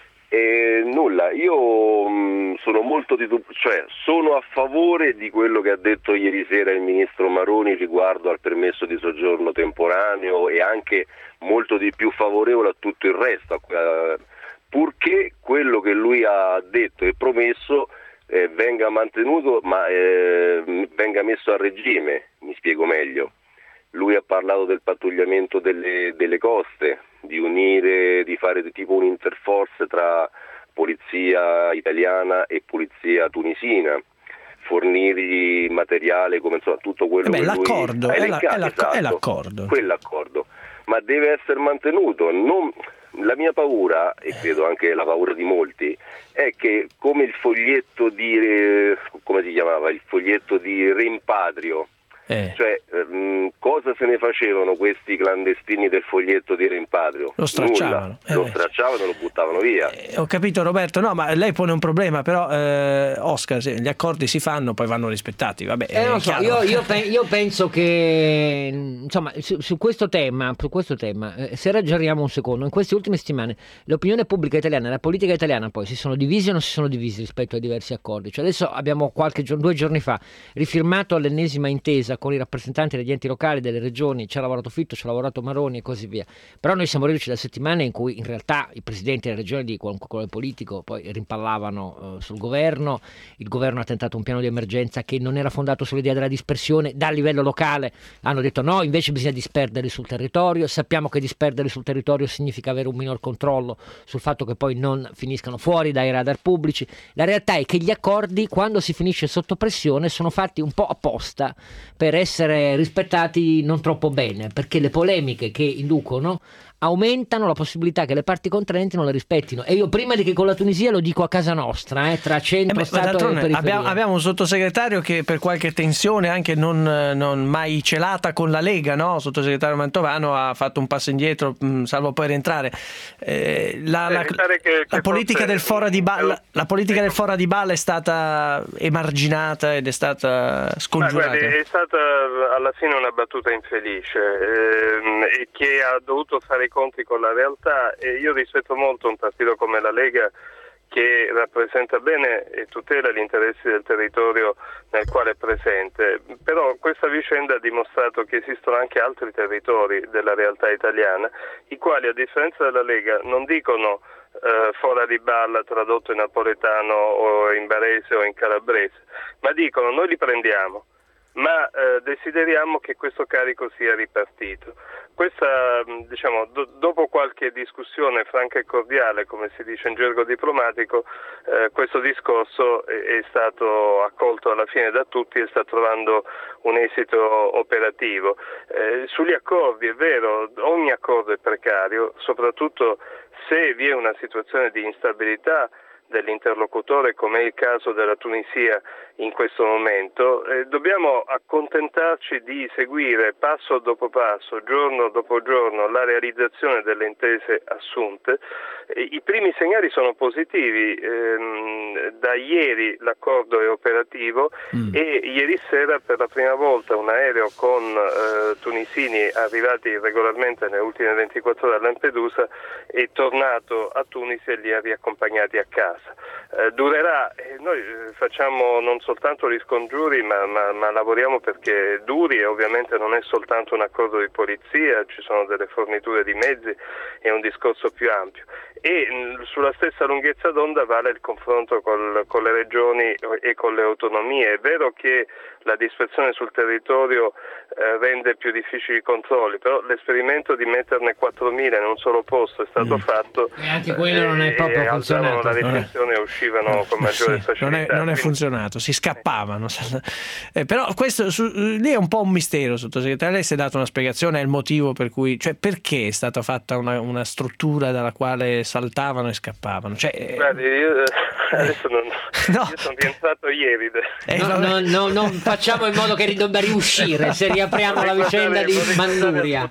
Nulla, io sono molto sono a favore di quello che ha detto ieri sera il ministro Maroni riguardo al permesso di soggiorno temporaneo e anche molto di più favorevole a tutto il resto, purché quello che lui ha detto e promesso venga mantenuto, ma venga messo a regime. Mi spiego meglio. Lui ha parlato del pattugliamento delle coste, di fare tipo un'interforce tra polizia italiana e polizia tunisina, fornirgli materiale, come insomma tutto quello che l'accordo, lui è l'accordo. Quell'accordo, ma deve essere mantenuto. La mia paura, e credo anche la paura di molti, è che come il foglietto di come si chiamava? Il foglietto di rimpatrio Cioè, cosa se ne facevano questi clandestini del foglietto di rimpatrio? Lo stracciavano. Lo stracciavano e lo buttavano via. Ho capito, Roberto, no, ma lei pone un problema, però Oscar, gli accordi si fanno, poi vanno rispettati. Vabbè, non so, io penso che insomma su questo tema, se ragioniamo un secondo, in queste ultime settimane l'opinione pubblica italiana e la politica italiana poi si sono divisi o non si sono divisi rispetto ai diversi accordi. Cioè adesso abbiamo 2 giorni fa rifirmato l'ennesima intesa con i rappresentanti degli enti locali, delle regioni, ci ha lavorato Fitto, ci ha lavorato Maroni e così via. Però noi siamo riusciti da settimane in cui in realtà i presidenti delle regioni di qualunque colore politico poi rimpallavano sul governo. Il governo ha tentato un piano di emergenza che non era fondato sull'idea della dispersione. Dal livello locale hanno detto no, invece bisogna disperderli sul territorio. Sappiamo che disperderli sul territorio significa avere un minor controllo sul fatto che poi non finiscano fuori dai radar pubblici. La realtà è che gli accordi, quando si finisce sotto pressione, sono fatti un po' apposta per essere rispettati non troppo bene, perché le polemiche che inducono aumentano la possibilità che le parti contraenti non le rispettino. E io prima di che con la Tunisia lo dico a casa nostra, tra centro, Stato e periferia. Abbiamo un sottosegretario che per qualche tensione anche non mai celata con la Lega, no? Il sottosegretario Mantovano ha fatto un passo indietro, salvo poi rientrare. La politica del fora di balla, la politica del fora di balla è stata emarginata ed è stata scongiurata. Ma guardi, è stata alla fine una battuta infelice e che ha dovuto fare i conti con la realtà, e io rispetto molto un partito come la Lega che rappresenta bene e tutela gli interessi del territorio nel quale è presente, però questa vicenda ha dimostrato che esistono anche altri territori della realtà italiana i quali, a differenza della Lega, non dicono fora di balla tradotto in napoletano o in barese o in calabrese, ma dicono noi li prendiamo, ma desideriamo che questo carico sia ripartito. Questa, dopo qualche discussione franca e cordiale, come si dice in gergo diplomatico, questo discorso è stato accolto alla fine da tutti e sta trovando un esito operativo. Sugli accordi, è vero, ogni accordo è precario, soprattutto se vi è una situazione di instabilità dell'interlocutore, come è il caso della Tunisia in questo momento. Dobbiamo accontentarci di seguire passo dopo passo, giorno dopo giorno, la realizzazione delle intese assunte. I primi segnali sono positivi. Da ieri l'accordo è operativo e ieri sera per la prima volta un aereo con tunisini arrivati regolarmente nelle ultime 24 ore a Lampedusa è tornato a Tunisi e li ha riaccompagnati a casa. Durerà, noi facciamo non soltanto gli scongiuri ma lavoriamo perché duri, e ovviamente non è soltanto un accordo di polizia, ci sono delle forniture di mezzi, è un discorso più ampio, e sulla stessa lunghezza d'onda vale il confronto con le regioni e con le autonomie. È vero che la dispersione sul territorio rende più difficili i controlli, però l'esperimento di metterne 4.000 in un solo posto è stato fatto, e anche quello non è proprio funzionato. La riflessione e uscivano con maggiore facilità. Non è funzionato, si scappavano. Però questo lì è un po' un mistero, sottosegretario. Lei si è dato una spiegazione, è il motivo per cui, cioè perché è stata fatta una struttura dalla quale saltavano e scappavano? Guardi, io adesso io sono rientrato ieri. Non facciamo in modo che debba riuscire se riapriamo la vicenda di Manduria.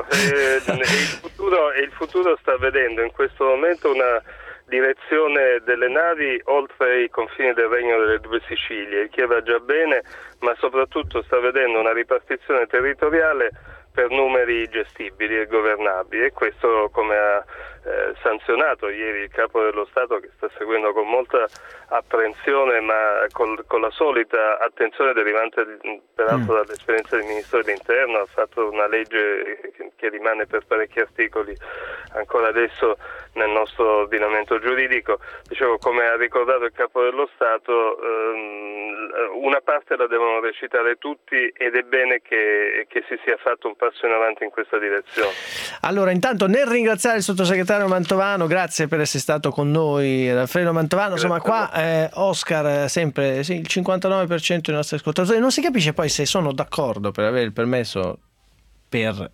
Il futuro sta vedendo in questo momento una direzione delle navi oltre i confini del Regno delle Due Sicilie, che va già bene, ma soprattutto sta vedendo una ripartizione territoriale per numeri gestibili e governabili, e questo, come ha sanzionato ieri il Capo dello Stato, che sta seguendo con molta apprensione ma con la solita attenzione derivante peraltro dall'esperienza del Ministro dell'Interno, ha fatto una legge che rimane per parecchi articoli ancora adesso nel nostro ordinamento giuridico. Dicevo, come ha ricordato il Capo dello Stato, una parte la devono recitare tutti, ed è bene che si sia fatto un passo in avanti in questa direzione. Allora, intanto, nel ringraziare il sottosegretario Mantovano, grazie per essere stato con noi, Alfredo Mantovano. Insomma, qua Oscar, sempre il 59% dei nostri ascoltatori non si capisce poi se sono d'accordo per avere il permesso per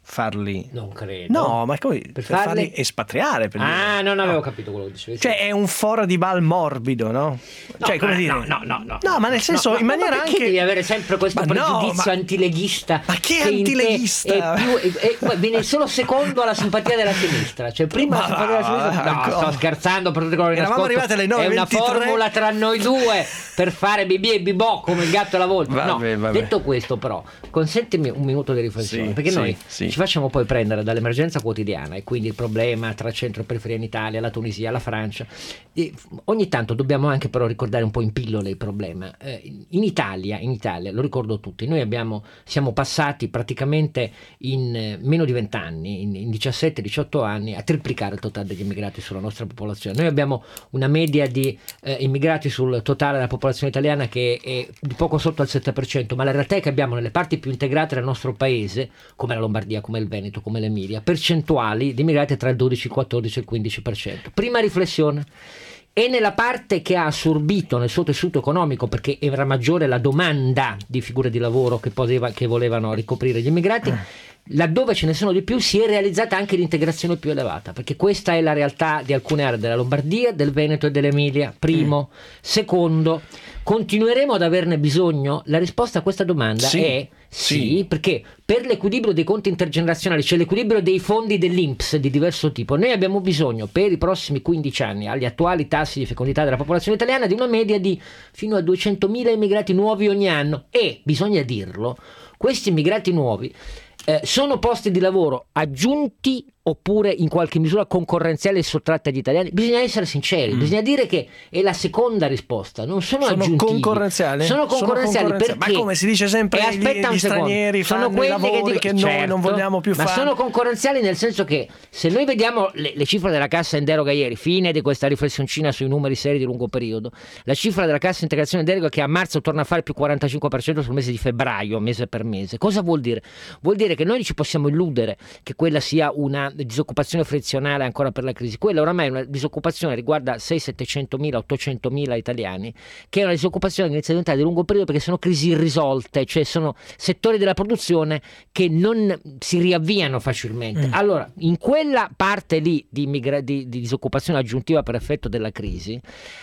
farli? Non credo. No, ma come? Per farli espatriare. Non avevo capito quello che dicevi. Cioè è un foro di bal morbido, no? Cioè come dire? No, ma nel senso in maniera ma anche devi avere sempre questo pregiudizio antileghista. Ma che antileghista? Viene solo secondo alla simpatia della sinistra. Cioè prima la simpatia della sinistra. No, sto scherzando, eravamo arrivati alle 9:23. È una formula tra noi due per fare bibì e bibò come il gatto e la volpe. Vabbè. Detto questo, però, consentimi un minuto di riflessione, perché noi ci facciamo poi prendere dall'emergenza quotidiana e quindi il problema tra centro e periferia in Italia, la Tunisia, la Francia. E ogni tanto dobbiamo anche però ricordare un po' in pillole il problema. In Italia, lo ricordo tutti, noi siamo passati praticamente in meno di 20 anni, in 17-18 anni, a triplicare il totale degli immigrati sulla nostra popolazione. Noi abbiamo una media di immigrati sul totale della popolazione italiana che è di poco sotto al 7%, ma la realtà è che abbiamo nelle parti più integrate del nostro paese, come la Lombardia, come il Veneto, come l'Emilia, percentuali di immigrati tra il 12, il 14 e il 15%. Prima riflessione. E nella parte che ha assorbito nel suo tessuto economico, perché era maggiore la domanda di figure di lavoro che volevano ricoprire gli immigrati, laddove ce ne sono di più si è realizzata anche l'integrazione più elevata, perché questa è la realtà di alcune aree della Lombardia, del Veneto e dell'Emilia. Primo. Secondo, continueremo ad averne bisogno? La risposta a questa domanda è sì, perché per l'equilibrio dei conti intergenerazionali, cioè l'equilibrio dei fondi dell'INPS di diverso tipo, noi abbiamo bisogno per i prossimi 15 anni, agli attuali tassi di fecondità della popolazione italiana, di una media di fino a 200.000 immigrati nuovi ogni anno. E, bisogna dirlo, questi immigrati nuovi sono posti di lavoro aggiunti oppure in qualche misura concorrenziali e sottratti agli italiani? Bisogna essere sinceri, bisogna dire che è la seconda risposta, non sono aggiuntivi. Sono concorrenziali perché? Ma come si dice sempre, gli stranieri fanno i lavori che noi non vogliamo più fare. Ma sono concorrenziali nel senso che se noi vediamo le cifre della cassa in deroga ieri, fine di questa riflessioncina sui numeri seri di lungo periodo, la cifra della cassa integrazione in deroga che a marzo torna a fare più 45% sul mese di febbraio, mese per mese. Cosa vuol dire? Vuol dire che noi ci possiamo illudere che quella sia una disoccupazione frizionale ancora per la crisi. Quella oramai è una disoccupazione, riguarda 600-700.000, 800.000 italiani, che è una disoccupazione che inizia a diventare di lungo periodo perché sono crisi irrisolte, cioè sono settori della produzione che non si riavviano facilmente. Allora, in quella parte lì di disoccupazione aggiuntiva per effetto della crisi,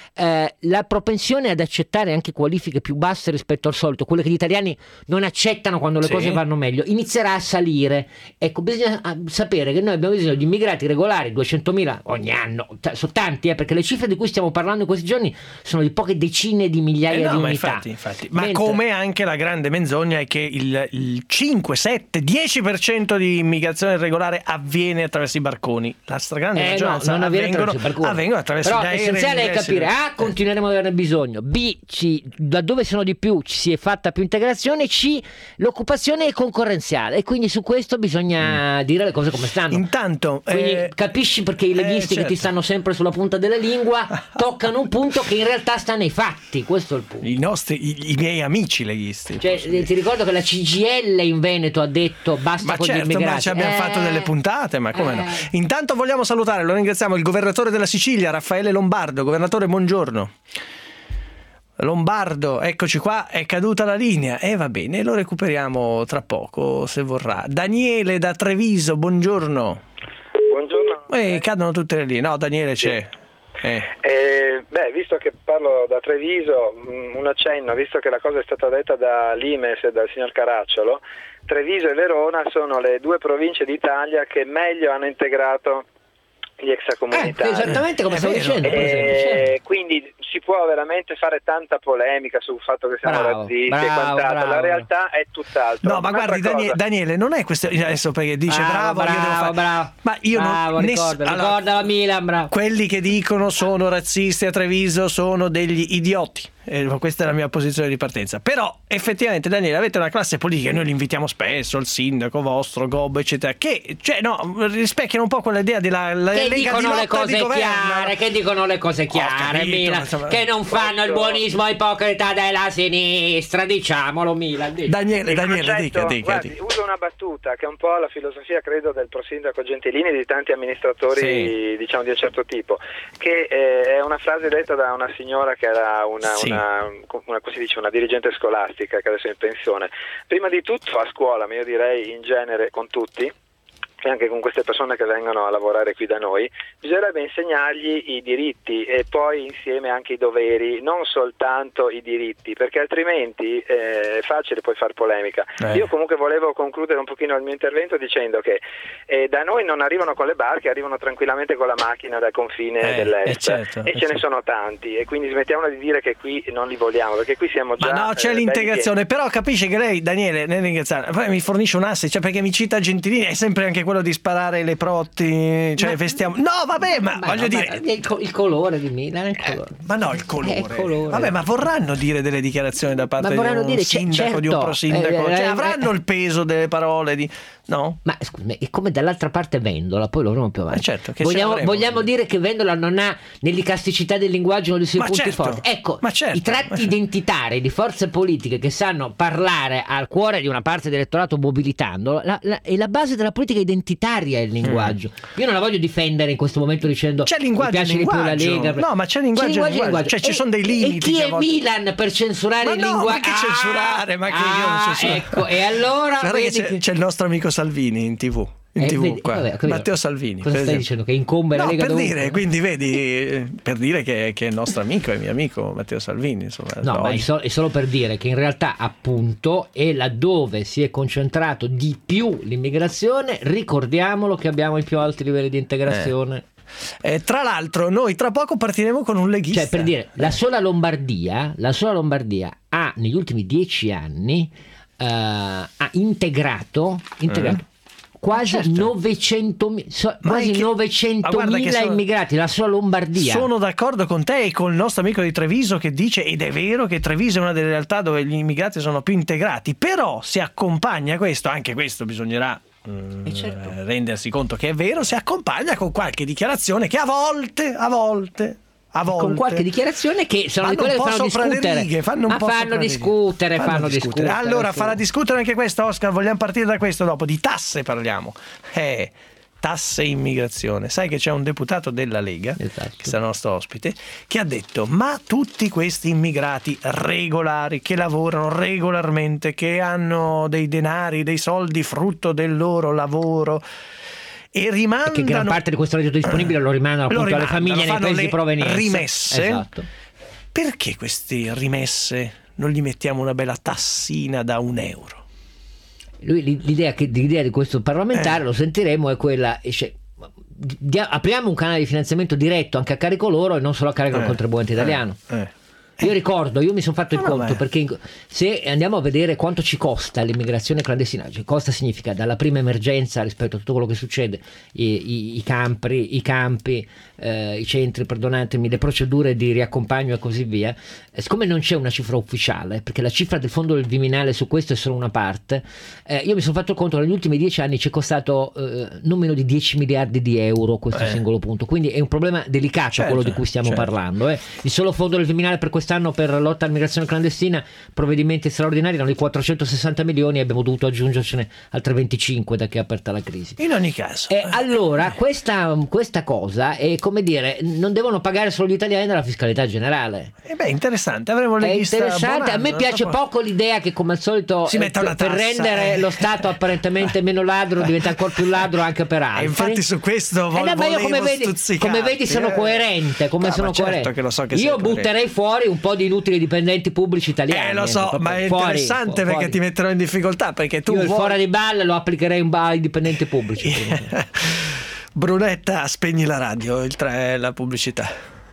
la propensione ad accettare anche qualifiche più basse rispetto al solito, quelle che gli italiani non accettano quando le cose vanno meglio, inizierà a salire. Ecco, bisogna sapere che noi abbiamo bisogno di immigrati regolari, 200.000 ogni anno, sono tanti, perché le cifre di cui stiamo parlando in questi giorni sono di poche decine di migliaia di unità. Infatti. Ma come anche la grande menzogna è che il 5, 7, 10% di immigrazione regolare avviene attraverso i barconi. La stragrande maggioranza non avviene attraverso i barconi. Avvengono attraverso gli aerei. Però l'essenziale è capire continueremo ad averne bisogno, B, laddove sono di più ci si è fatta più integrazione, C, l'occupazione è concorrenziale e quindi su questo bisogna dire le cose come stanno. Intanto quindi capisci perché i leghisti che ti stanno sempre sulla punta della lingua toccano un punto che in realtà sta nei fatti. Questo è il punto. I miei amici leghisti, ti ricordo che la CGIL in Veneto ha detto basta con gli immigrati. Ma ci abbiamo fatto delle puntate, ma come no. Intanto vogliamo salutare, lo ringraziamo, il governatore della Sicilia, Raffaele Lombardo. Governatore, buongiorno. Lombardo, eccoci qua, è caduta la linea e va bene, lo recuperiamo tra poco se vorrà. Daniele da Treviso, buongiorno. Buongiorno. Cadono tutte le linee. No, Daniele c'è. Visto che parlo da Treviso, un accenno, visto che la cosa è stata detta da Limes e dal signor Caracciolo, Treviso e Verona sono le due province d'Italia che meglio hanno integrato gli extracomunitari. Esattamente come stavo dicendo. Quindi si può veramente fare tanta polemica sul fatto che siamo razzisti e quant'altro. La realtà è tutt'altro. No, ma guardi Daniele, non è questo adesso perché dice bravo, io devo fare. Ma io non ricorda la Milan, bravo. Quelli che dicono sono razzisti a Treviso sono degli idioti. Questa è la mia posizione di partenza. Però effettivamente, Daniele, avete una classe politica, noi li invitiamo spesso, il sindaco vostro, Gobbo, eccetera, che rispecchiano un po' quell'idea della Lega di lotta di governo, che dicono le cose chiare, Milan, che non fanno il buonismo ipocrita della sinistra, diciamolo, Milan. Daniele, dica. Guardi, uso una battuta che è un po' la filosofia, credo, del prosindaco Gentilini e di tanti amministratori, diciamo, di un certo tipo, che è una frase detta da una signora che era una dirigente scolastica che adesso è in pensione. Prima di tutto a scuola, ma io direi in genere con tutti, e anche con queste persone che vengono a lavorare qui da noi, bisognerebbe insegnargli i diritti e poi insieme anche i doveri, non soltanto i diritti, perché altrimenti è facile poi far polemica. Io comunque volevo concludere un pochino il mio intervento dicendo che da noi non arrivano con le barche, arrivano tranquillamente con la macchina dal confine dell'est, certo, e ce ne sono tanti, e quindi smettiamola di dire che qui non li vogliamo, perché qui siamo già... Ma no, c'è l'integrazione, però capisce che lei, Daniele, nel ringraziare, poi mi fornisce un assist, cioè perché mi cita Gentilini, è sempre anche quello di sparare le protti, cioè vestiamo... No, vabbè, ma voglio dire... Il colore di Milan, il colore. Ma no, il colore. Vabbè, ma vorranno dire delle dichiarazioni da parte di un sindaco, di un prosindaco, cioè avranno il peso delle parole di... No? Ma scusami, è come dall'altra parte Vendola, poi lo avremo più avanti. Certo, che vogliamo dire che Vendola non ha nell'icasticità del linguaggio uno dei suoi punti forti. Ecco, i tratti identitari di forze politiche che sanno parlare al cuore di una parte dell'elettorato mobilitandolo, è la base della politica identitaria il linguaggio. Io non la voglio difendere in questo momento dicendo c'è linguaggio, mi piace di più la Lega. No, ma c'è linguaggio. Cioè ci sono dei limiti. E chi è Milan per censurare il linguaggio? Ma che censurare? Ma che io non censuro. Ecco, e allora c'è il nostro amico Salvini in TV. Qua. Matteo Salvini. Cosa stai dicendo? Che incombe la Lega? Per dire, quindi vedi, per dire che è il nostro amico, è mio amico Matteo Salvini. Insomma, no, ma è solo per dire che in realtà, appunto, è laddove si è concentrato di più l'immigrazione. Ricordiamolo che abbiamo i più alti livelli di integrazione. Tra l'altro, noi tra poco partiremo con un leghista. Cioè, per dire, la sola Lombardia ha negli ultimi 10 anni ha integrato quasi 900.000 immigrati, la sola Lombardia. Sono d'accordo con te e con il nostro amico di Treviso che dice, ed è vero, che Treviso è una delle realtà dove gli immigrati sono più integrati, però si accompagna questo, anche questo bisognerà rendersi conto che è vero, si accompagna con qualche dichiarazione che a volte con qualche dichiarazione che sono di quelle che fanno discutere, fanno discutere. Allora farà discutere anche questo, Oscar. Vogliamo partire da questo dopo. Di tasse parliamo. Tasse e immigrazione. Sai che c'è un deputato della Lega, che sarà nostro ospite, che ha detto: ma tutti questi immigrati regolari che lavorano regolarmente, che hanno dei denari, dei soldi frutto del loro lavoro, e rimandano, che gran parte di questo reddito disponibile lo rimandano appunto alle famiglie nei paesi di provenienza. Rimesse. Perché queste rimesse non gli mettiamo una bella tassina da €1? L'idea di questo parlamentare, lo sentiremo, è quella: apriamo un canale di finanziamento diretto anche a carico loro e non solo a carico del contribuente italiano. Io ricordo, io mi sono fatto il conto, perché se andiamo a vedere quanto ci costa l'immigrazione clandestina, ci costa significa dalla prima emergenza rispetto a tutto quello che succede, i campi, i centri, perdonatemi, le procedure di riaccompagno e così via. Siccome non c'è una cifra ufficiale, perché la cifra del fondo del Viminale su questo è solo una parte, io mi sono fatto il conto che negli ultimi 10 anni ci è costato non meno di 10 miliardi di euro questo singolo punto, quindi è un problema delicato quello di cui stiamo parlando. Il solo fondo del Viminale per quest'anno per lotta all'immigrazione clandestina, provvedimenti straordinari, erano di 460 milioni e abbiamo dovuto aggiungercene altre 25 da che è aperta la crisi. In ogni caso, allora questa cosa è, come dire, non devono pagare solo gli italiani dalla fiscalità generale. Interessante, avremo le liste. È interessante, a me piace poco l'idea che, come al solito, si metta una tassa, per rendere lo Stato apparentemente meno ladro diventa ancora più ladro anche per altri. Infatti su questo io come vedi sono coerente, certo che lo so che io butterei fuori un po' di inutili dipendenti pubblici italiani. Lo so, ma è interessante perché ti metterò in difficoltà, perché tu il fuori di balle lo applicherei ai dipendenti pubblici. Brunetta, spegni la radio, il 3 è la pubblicità.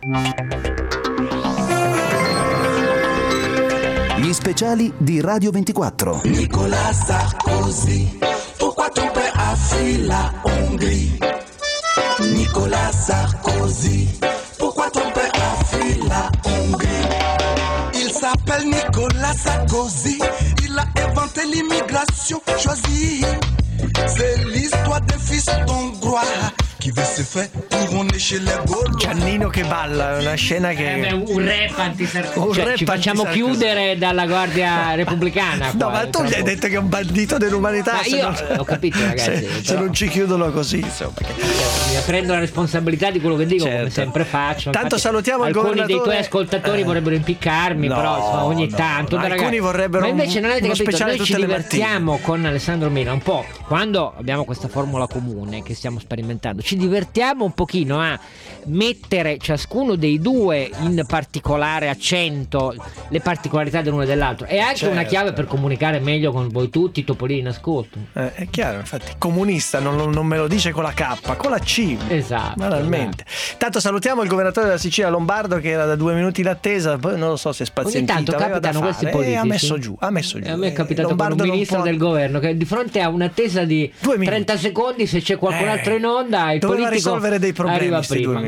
Gli speciali di Radio 24. Nicolas Sarkozy, pourquoi ton père a fui la Hongrie? Nicolas Sarkozy, pourquoi ton père a fui la Hongrie? Il s'appelle Nicolas Sarkozy, il a inventé l'immigration choisie. C'est l'histoire d'un fils hongrois qui Giannino che balla, una scena che un rap anti-Sarkozy. Ci facciamo chiudere dalla Guardia Repubblicana. No, ma tu gli hai detto che è un bandito dell'umanità. Ma io ho capito, ragazzi. Se non ci chiudono così, insomma. Mi prendo la responsabilità di quello che dico, come sempre faccio. Tanto infatti, salutiamo il alcuni governatore. dei tuoi ascoltatori vorrebbero impiccarmi, però insomma, ogni tanto. Alcuni vorrebbero. Ma invece non avete capito, noi ci divertiamo mattine con Alessandro Milan un po'. Quando abbiamo questa formula comune che stiamo sperimentando, ci divertiamo un pochino a mettere ciascuno dei due in particolare accento le particolarità dell'uno e dell'altro. È anche una chiave per comunicare meglio con voi tutti, Topolini in ascolto. È chiaro, infatti, comunista non me lo dice con la K, con la C. Esatto. Banalmente. Tanto salutiamo il governatore della Sicilia Lombardo che era da 2 minuti in attesa, poi non lo so se è spazientito. Ogni tanto capitano questi politici. Ha messo giù. A me è capitato con un ministro del governo che di fronte a un'attesa di 30 secondi, se c'è qualcun altro in onda, il doveva politico risolvere dei problemi, arriva prima.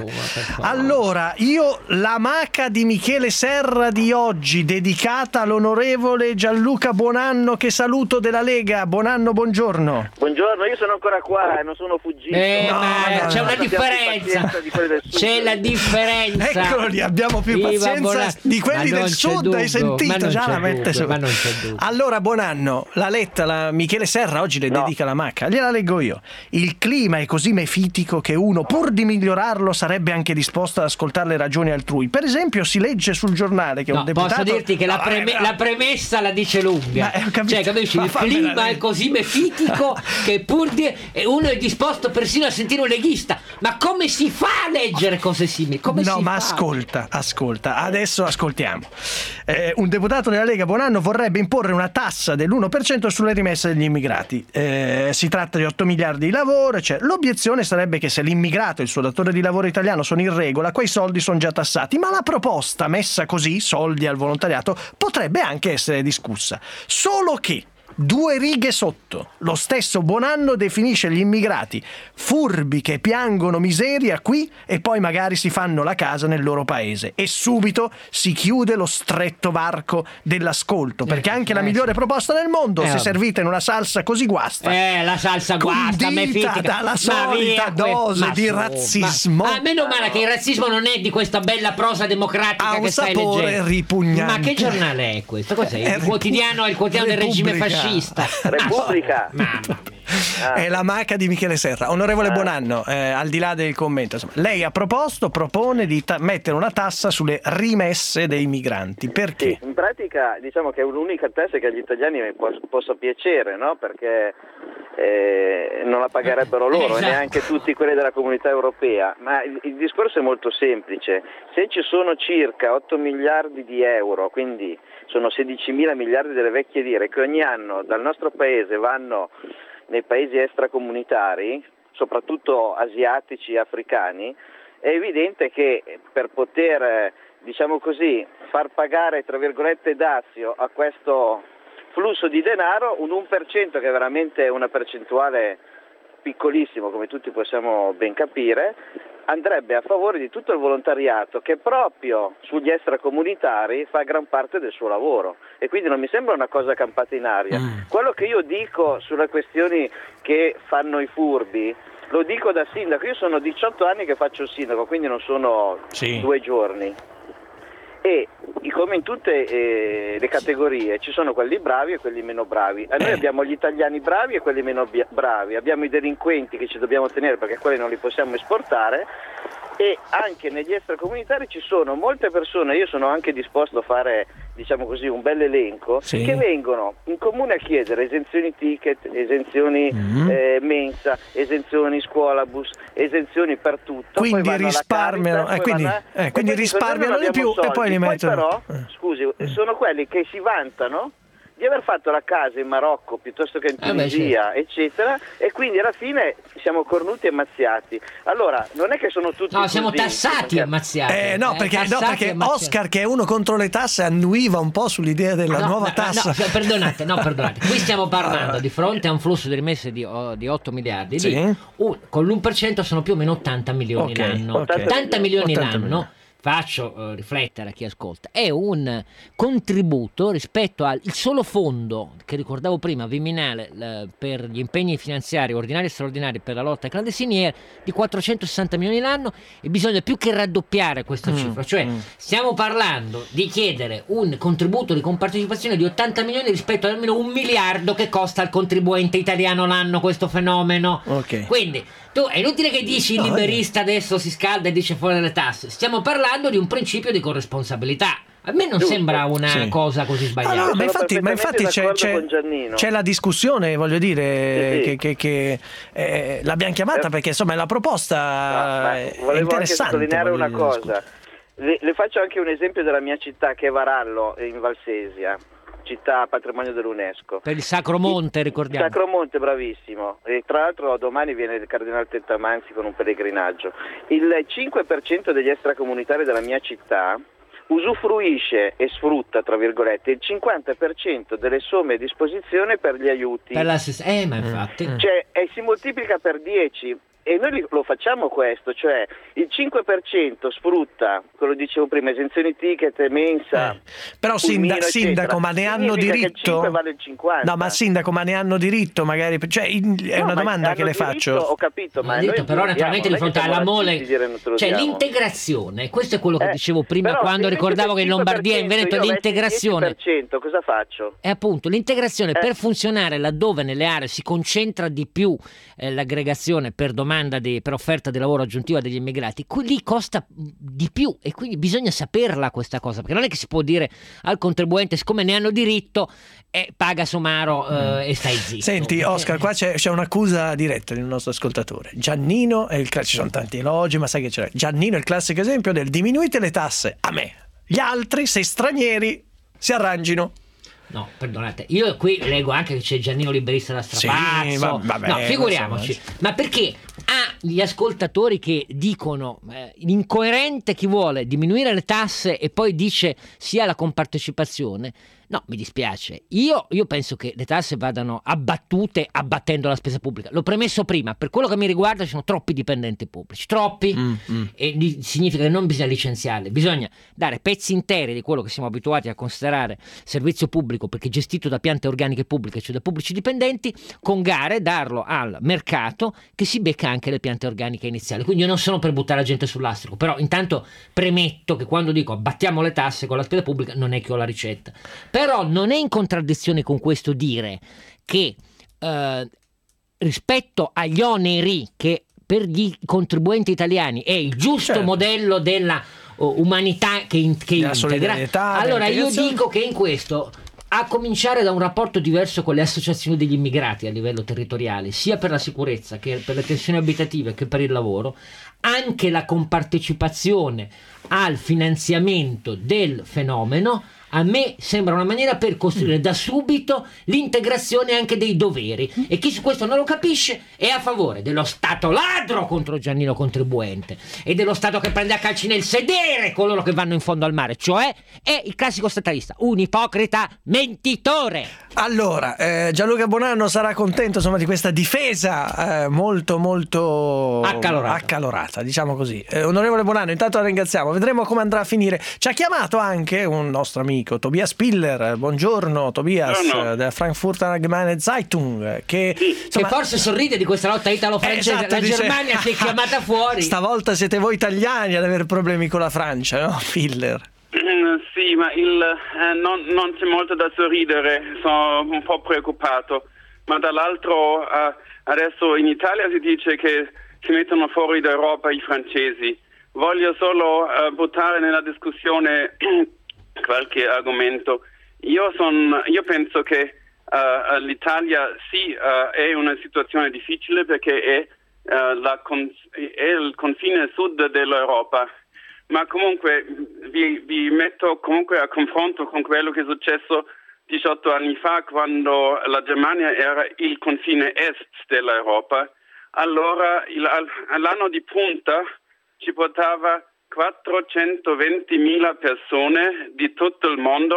Allora, io la maca di Michele Serra di oggi dedicata all'onorevole Gianluca Buonanno, che saluto, della Lega. Buonanno, buongiorno. Buongiorno, io sono ancora qua e non sono fuggito. C'è una differenza. C'è la differenza. Eccolo lì, abbiamo più pazienza di quelli del sud, hai sentito? Già la mette su. Allora, Buonanno, l'ha letta Michele Serra oggi, le dedica la maca. Gliela leggo io. Il clima è così mefitico che uno, pur di migliorarlo, sarebbe anche disposto ad ascoltare le ragioni altrui. Per esempio, si legge sul giornale che un deputato... Posso dirti che la premessa la dice lunga. Cioè, capisci? Il clima è così mefitico che pur di... uno è disposto persino a sentire un leghista. Ma come si fa a leggere cose simili? Ascolta. Adesso ascoltiamo. Un deputato della Lega, Buonanno, vorrebbe imporre una tassa dell'1% sulle rimesse degli immigrati. Si tratta di 8 miliardi di lavoro. L'obiezione sarebbe che se l'immigrato e il suo datore di lavoro italiano sono in regola, quei soldi sono già tassati, ma la proposta messa così, soldi al volontariato, potrebbe anche essere discussa. Solo che 2 righe sotto, lo stesso Buonanno definisce gli immigrati furbi che piangono miseria qui e poi magari si fanno la casa nel loro paese, e subito si chiude lo stretto varco dell'ascolto, perché anche la migliore proposta del mondo, se servita in una salsa così guasta, la salsa guasta, condita dalla solita dose di razzismo. Meno male che il razzismo non è di questa bella prosa democratica che stai leggendo. Ha un sapore ripugnante. Ma che giornale è questo? Cos'è? Il quotidiano del regime fascista. Repubblica. È la maca di Michele Serra. Onorevole Buonanno, al di là del commento, insomma, lei ha propone di mettere una tassa sulle rimesse dei migranti. Perché? Sì, in pratica diciamo che è un'unica tassa che agli italiani possa piacere, no? Perché non la pagherebbero loro e neanche tutti quelli della comunità europea. Ma il discorso è molto semplice. Se ci sono circa 8 miliardi di euro, quindi sono 16 mila miliardi delle vecchie lire, che ogni anno dal nostro paese vanno nei paesi extracomunitari, soprattutto asiatici e africani, è evidente che per poter, diciamo così, far pagare, tra virgolette, dazio a questo flusso di denaro, un 1%, che è veramente una percentuale piccolissimo, come tutti possiamo ben capire, andrebbe a favore di tutto il volontariato che proprio sugli extracomunitari fa gran parte del suo lavoro, e quindi non mi sembra una cosa campata in aria. Quello che io dico sulle questioni che fanno i furbi lo dico da sindaco. Io sono 18 anni che faccio il sindaco, quindi non sono 2 giorni, e come in tutte le categorie ci sono quelli bravi e quelli meno bravi. Noi abbiamo gli italiani bravi e quelli meno bravi, abbiamo i delinquenti che ci dobbiamo tenere perché quelli non li possiamo esportare, e anche negli extracomunitari ci sono molte persone, io sono anche disposto a fare, diciamo così, un bel elenco, che vengono in comune a chiedere esenzioni ticket, esenzioni mensa, esenzioni scuolabus, esenzioni per tutto. Quindi risparmiano, quindi risparmiano di più e poi li mettono. Però, scusi, sono quelli che si vantano di aver fatto la casa in Marocco piuttosto che in Tunisia, eccetera, e quindi alla fine siamo cornuti e mazziati. Allora, non è che sono tutti siamo tassati e mazziati. Perché Oscar, che è uno contro le tasse, annuiva un po' sull'idea della nuova tassa. Perdonate. Qui stiamo parlando di fronte a un flusso di rimesse di 8 miliardi. Con l'1% sono più o meno 80 milioni l'anno. 80 milioni l'anno. faccio riflettere a chi ascolta, è un contributo rispetto al solo fondo che ricordavo prima, Viminale, per gli impegni finanziari ordinari e straordinari per la lotta ai clandestini, di 460 milioni l'anno, e bisogna più che raddoppiare questa cifra, cioè stiamo parlando di chiedere un contributo di compartecipazione di 80 milioni rispetto ad almeno 1 miliardo che costa al contribuente italiano l'anno questo fenomeno. Quindi tu è inutile che dici il liberista adesso si scalda e dice fuori le tasse, stiamo parlando di un principio di corresponsabilità. A me non sembra una cosa così sbagliata. Ma infatti c'è la discussione, voglio dire, che l'abbiamo chiamata perché insomma la proposta è volevo interessante. Anche sottolineare una cosa. Le faccio anche un esempio della mia città, che è Varallo, in Valsesia, città patrimonio dell'UNESCO. Per il Sacro Monte, ricordiamo. Sacro Monte, bravissimo. E tra l'altro domani viene il Cardinale Tettamanzi con un pellegrinaggio. Il 5% degli extracomunitari della mia città usufruisce e sfrutta, tra virgolette, il 50% delle somme a disposizione per gli aiuti. Ma infatti. Cioè, si moltiplica per 10. E noi lo facciamo questo, cioè il 5% sfrutta, quello dicevo prima, esenzioni ticket, mensa. Però sindaco, ma ne hanno diritto? Il 5 vale il 50. No, ma sindaco, ma ne hanno diritto magari? Cioè, è una domanda che le faccio. Ho capito, ma noi però naturalmente di fronte alla mole, cioè l'integrazione, questo è quello che dicevo prima quando ricordavo che in Lombardia e in Veneto l'integrazione. Il 10%, cosa faccio? È appunto l'integrazione per funzionare laddove nelle aree si concentra di più l'aggregazione per domanda per offerta di lavoro aggiuntiva degli immigrati, lì costa di più, e quindi bisogna saperla questa cosa, perché non è che si può dire al contribuente siccome ne hanno diritto paga somaro e stai zitto. Senti Oscar, qua c'è un'accusa diretta del nostro ascoltatore. Giannino è ci sono tanti elogi, ma sai che c'è? Giannino è il classico esempio del diminuite le tasse a me, gli altri se stranieri si arrangino. No, perdonate, io qui leggo anche che c'è Giannino liberista da strapazzo. No, figuriamoci. Ma perché gli ascoltatori che dicono incoerente chi vuole diminuire le tasse e poi dice sia la compartecipazione? No, mi dispiace. Io penso che le tasse vadano abbattute abbattendo la spesa pubblica. L'ho premesso prima, per quello che mi riguarda ci sono troppi dipendenti pubblici, troppi, e significa che non bisogna licenziarli, bisogna dare pezzi interi di quello che siamo abituati a considerare servizio pubblico perché gestito da piante organiche pubbliche, cioè da pubblici dipendenti, con gare darlo al mercato che si becca anche le piante organiche iniziali. Quindi io non sono per buttare la gente sull'astrico, però intanto premetto che quando dico abbattiamo le tasse con la spesa pubblica non è che ho la ricetta. Però non è in contraddizione con questo dire che rispetto agli oneri che per gli contribuenti italiani è il giusto modello della umanità che integra, allora io dico che in questo, a cominciare da un rapporto diverso con le associazioni degli immigrati a livello territoriale, sia per la sicurezza che per le tensioni abitative che per il lavoro, anche la compartecipazione al finanziamento del fenomeno a me sembra una maniera per costruire da subito l'integrazione anche dei doveri, e chi su questo non lo capisce è a favore dello Stato ladro contro Giannino contribuente e dello Stato che prende a calci nel sedere coloro che vanno in fondo al mare, cioè è il classico statalista, un ipocrita mentitore. Allora Gianluca Bonanno sarà contento insomma di questa difesa molto accalorata, diciamo così. Onorevole Bonanno, intanto la ringraziamo, vedremo come andrà a finire. Ci ha chiamato anche un nostro amico Tobias Piller. Buongiorno Tobias, della Frankfurter Allgemeine Zeitung, che forse sorride di questa lotta italo-francese. La Germania si è chiamata fuori. Stavolta siete voi italiani ad avere problemi con la Francia, no Piller? Sì, ma non c'è molto da sorridere, sono un po' preoccupato, ma dall'altro adesso in Italia si dice che si mettono fuori d'Europa i francesi. Voglio solo buttare nella discussione qualche argomento. Io penso che l'Italia è una situazione difficile perché è il confine sud dell'Europa, ma comunque vi metto comunque a confronto con quello che è successo 18 anni fa quando la Germania era il confine est dell'Europa. Allora all'anno di punta ci portava 420.000 persone di tutto il mondo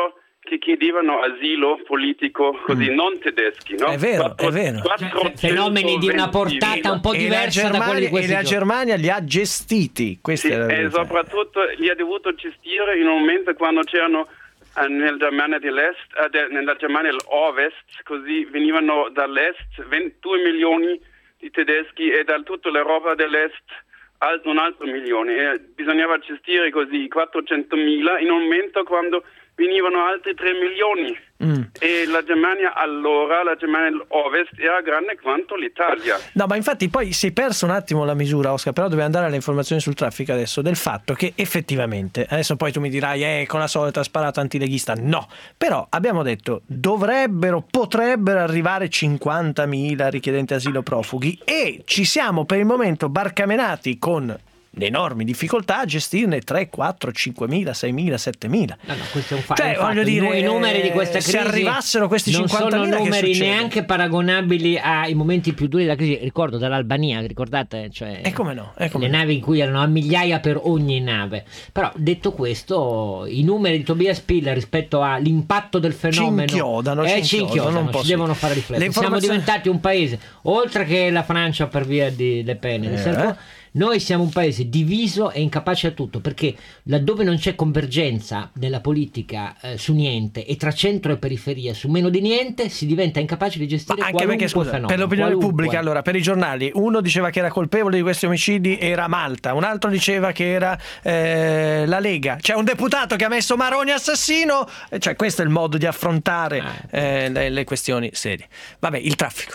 che chiedevano asilo politico così, non tedeschi, no? È vero. Fenomeni di una portata un po' diversa da quelli di questi giorni. E la Germania li ha gestiti, e soprattutto li ha dovuto gestire in un momento quando c'erano nella Germania dell'Est, nella Germania dell'Ovest, così venivano dall'Est 22 milioni di tedeschi e da tutta l'Europa dell'Est un altro milione. E bisognava gestire così 400.000 in un momento quando venivano altri 3 milioni. E la Germania dell'Ovest era grande quanto l'Italia. No, ma infatti poi si è perso un attimo la misura, Oscar, però dobbiamo andare alle informazioni sul traffico adesso, del fatto che effettivamente, adesso poi tu mi dirai con la solita sparata antileghista, no, però abbiamo detto potrebbero arrivare 50.000 richiedenti asilo profughi e ci siamo per il momento barcamenati con le enormi difficoltà a gestirne 3, 4, 5.000, 6.000, 7.000. No, questo è un fatto. Voglio dire, i numeri di questa crisi, se arrivassero questi 50.000, non sono numeri che neanche paragonabili ai momenti più duri della crisi. Ricordo dall'Albania, ricordate? Come no? Le navi in cui erano a migliaia per ogni nave. Però detto questo, i numeri di Tobias Piller rispetto all'impatto del fenomeno cinchiodano, ci devono fare riflettere. Siamo diventati un paese, oltre che la Francia per via di Le Pen, noi siamo un paese diviso e incapace a tutto, perché laddove non c'è convergenza nella politica su niente e tra centro e periferia su meno di niente, si diventa incapace di gestire qualunque fenomeno. Per l'opinione pubblica, allora, per i giornali, uno diceva che era colpevole di questi omicidi era Malta, un altro diceva che era la Lega, c'è un deputato che ha messo Maroni assassino, questo è il modo di affrontare le questioni serie. Vabbè, il traffico.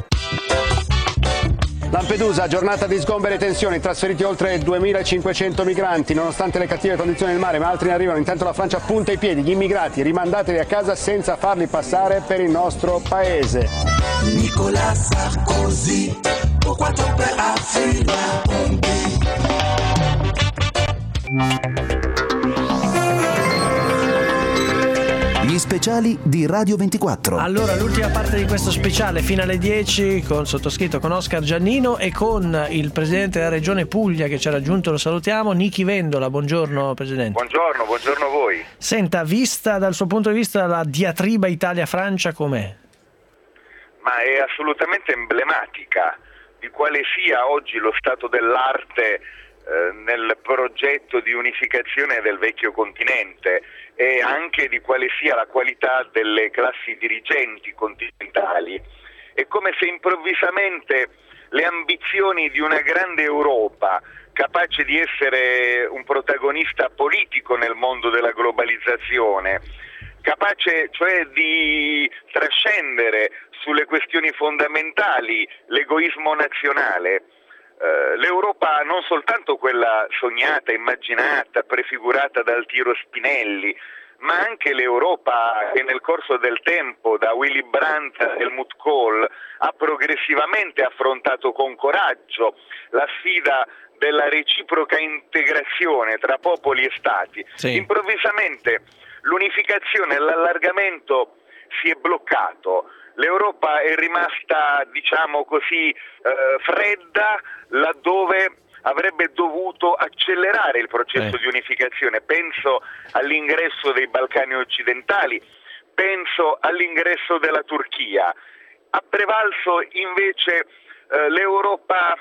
Lampedusa, giornata di sgombere e tensioni, trasferiti oltre 2.500 migranti, nonostante le cattive condizioni del mare, ma altri ne arrivano. Intanto la Francia punta i piedi, gli immigrati rimandateli a casa senza farli passare per il nostro paese. Nicolas Sarkozy, pourquoi ton père a fui la Hongrie? Gli speciali di Radio 24. Allora, l'ultima parte di questo speciale fino alle 10 con sottoscritto, con Oscar Giannino e con il presidente della regione Puglia che ci ha raggiunto, lo salutiamo, Nichi Vendola. Buongiorno presidente. Buongiorno a voi. Senta, vista dal suo punto di vista la diatriba Italia-Francia com'è? Ma è assolutamente emblematica di quale sia oggi lo stato dell'arte nel progetto di unificazione del vecchio continente e anche di quale sia la qualità delle classi dirigenti continentali. È come se improvvisamente le ambizioni di una grande Europa, capace di essere un protagonista politico nel mondo della globalizzazione, capace cioè di trascendere sulle questioni fondamentali l'egoismo nazionale, l'Europa non soltanto quella sognata, immaginata, prefigurata dal Tiro Spinelli, ma anche l'Europa che nel corso del tempo, da Willy Brandt a Helmut Kohl, ha progressivamente affrontato con coraggio la sfida della reciproca integrazione tra popoli e stati. Sì. Improvvisamente l'unificazione e l'allargamento si è bloccato. L'Europa è rimasta, diciamo così, fredda laddove avrebbe dovuto accelerare il processo di unificazione. Penso all'ingresso dei Balcani occidentali, penso all'ingresso della Turchia. Ha prevalso invece l'Europa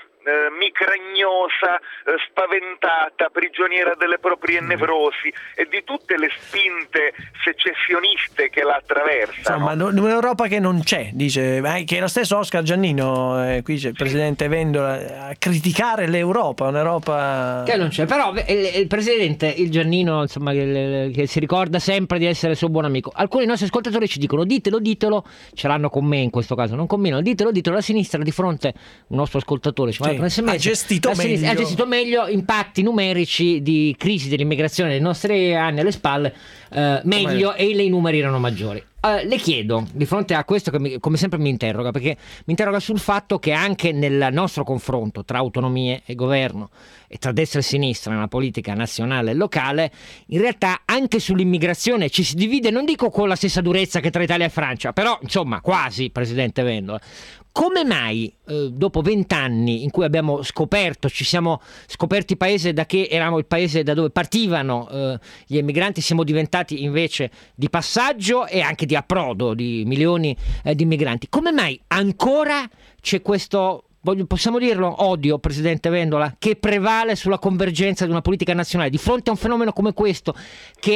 micragnosa, spaventata, prigioniera delle proprie nevrosi e di tutte le spinte secessioniste che la attraversano. Insomma, un'Europa che non c'è, dice, che lo stesso Oscar Giannino, qui c'è il presidente Vendola, a criticare l'Europa, un'Europa che non c'è. Però il presidente, il Giannino, insomma, che si ricorda sempre di essere suo buon amico. Alcuni nostri ascoltatori ci dicono ditelo, ce l'hanno con me in questo caso, non con me, ditelo, la sinistra di fronte, un nostro ascoltatore ci ha gestito meglio impatti numerici di crisi dell'immigrazione dei nostri anni alle spalle, meglio, e i numeri erano maggiori. Le chiedo, di fronte a questo che come sempre mi interroga, perché mi interroga sul fatto che anche nel nostro confronto tra autonomie e governo e tra destra e sinistra nella politica nazionale e locale, in realtà anche sull'immigrazione ci si divide, non dico con la stessa durezza che tra Italia e Francia, però insomma quasi, presidente Vendola. come mai dopo 20 anni in cui abbiamo scoperto, ci siamo scoperti paese da che eravamo il paese da dove partivano gli emigranti, siamo diventati invece di passaggio e anche di approdo di milioni di migranti? Come mai ancora c'è questo, possiamo dirlo, odio, Presidente Vendola, che prevale sulla convergenza di una politica nazionale di fronte a un fenomeno come questo che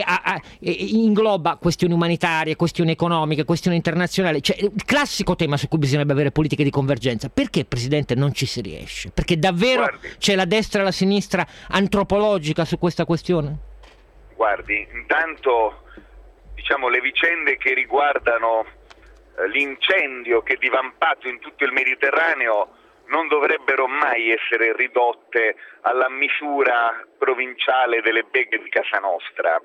ingloba questioni umanitarie, questioni economiche, questioni internazionali, cioè il classico tema su cui bisognerebbe avere politiche di convergenza? Perché, Presidente, non ci si riesce? Perché davvero c'è la destra e la sinistra antropologica su questa questione? Guardi, intanto diciamo le vicende che riguardano l'incendio che è divampato in tutto il Mediterraneo non dovrebbero mai essere ridotte alla misura provinciale delle beghe di casa nostra.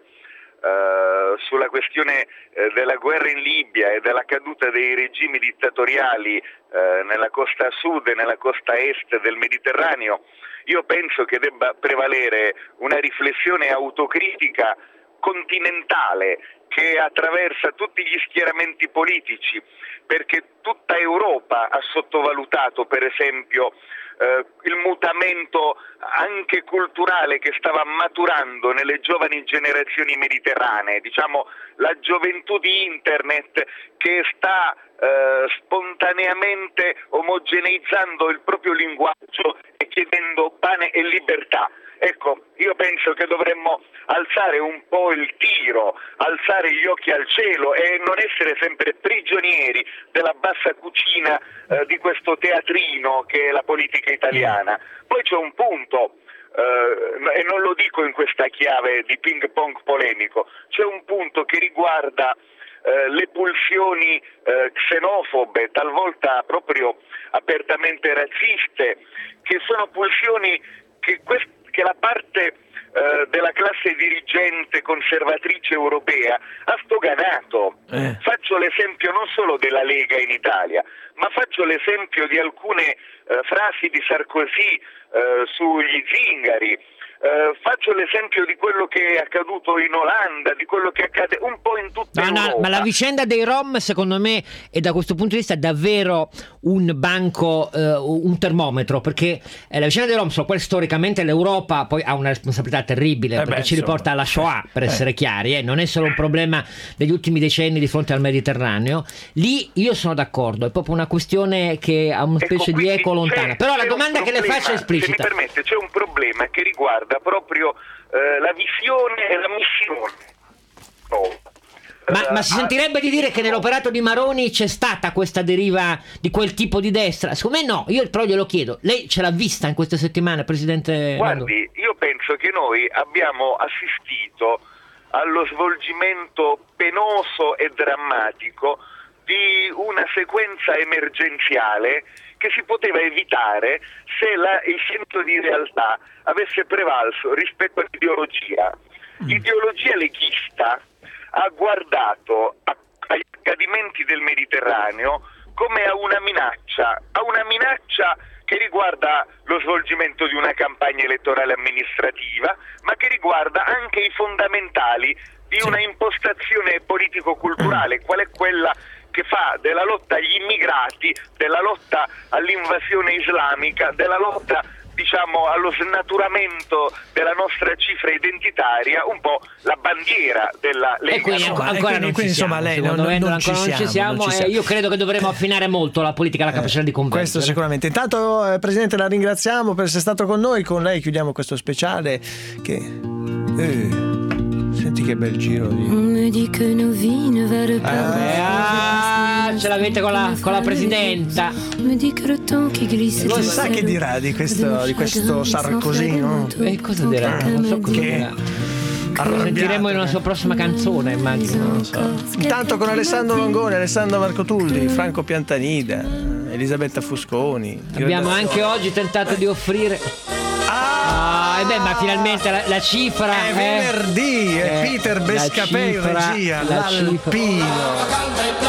Sulla questione della guerra in Libia e della caduta dei regimi dittatoriali nella costa sud e nella costa est del Mediterraneo, io penso che debba prevalere una riflessione autocritica continentale che attraversa tutti gli schieramenti politici, perché tutta Europa ha sottovalutato per esempio il mutamento anche culturale che stava maturando nelle giovani generazioni mediterranee, diciamo la gioventù di internet che sta spontaneamente omogeneizzando il proprio linguaggio e chiedendo pane e libertà. Ecco, io penso che dovremmo alzare un po' il tiro, alzare gli occhi al cielo e non essere sempre prigionieri della bassa cucina di questo teatrino che è la politica italiana. Poi c'è un punto, e non lo dico in questa chiave di ping pong polemico, c'è un punto che riguarda le pulsioni xenofobe, talvolta proprio apertamente razziste, che sono pulsioni che la parte della classe dirigente conservatrice europea ha stoganato. Faccio l'esempio non solo della Lega in Italia, ma faccio l'esempio di alcune frasi di Sarkozy sugli zingari. Faccio l'esempio di quello che è accaduto in Olanda, di quello che accade un po' in tutta Europa. Ma la vicenda dei Rom, secondo me, è da questo punto di vista davvero un banco, un termometro, perché la vicenda dei Rom, so quel storicamente l'Europa poi ha una responsabilità terribile, perché ci riporta alla Shoah, per essere chiari, non è solo un problema degli ultimi decenni di fronte al Mediterraneo. Lì io sono d'accordo, è proprio una questione che ha una specie di eco lontana. Però la domanda che le faccio è esplicita. Se mi permette, c'è un problema che riguarda proprio la visione e la missione. Ma si sentirebbe di dire che nell'operato di Maroni c'è stata questa deriva di quel tipo di destra? Secondo me no, io però glielo chiedo. Lei ce l'ha vista in queste settimane, Presidente? Guardi, io penso che noi abbiamo assistito allo svolgimento penoso e drammatico di una sequenza emergenziale che si poteva evitare se il senso di realtà avesse prevalso rispetto all'ideologia. L'ideologia leghista ha guardato agli accadimenti del Mediterraneo come a una minaccia che riguarda lo svolgimento di una campagna elettorale amministrativa, ma che riguarda anche i fondamentali di una impostazione politico-culturale, qual è quella che fa della lotta agli immigrati, della lotta all'invasione islamica, della lotta diciamo allo snaturamento della nostra cifra identitaria un po' la bandiera della Lega. E quindi ancora non ci siamo, lei non ci siamo. Io credo che dovremo affinare molto la politica, la capacità di convergere. Questo sicuramente. Intanto Presidente, la ringraziamo per essere stato con noi. Con lei chiudiamo questo speciale che senti che bel giro di... ce l'avete con la Presidenta. Non sa che dirà di questo Sarkozy, no? Cosa dirà? Non so cosa dirà. Lo sentiremo in una sua prossima canzone, immagino. Non so. Intanto con Alessandro Longone, Alessandro Marcotulli, Franco Piantanida, Elisabetta Fusconi. Abbiamo anche oggi tentato di offrire... ma finalmente la cifra è venerdì, è Peter Bescapè in regia, l'Alpino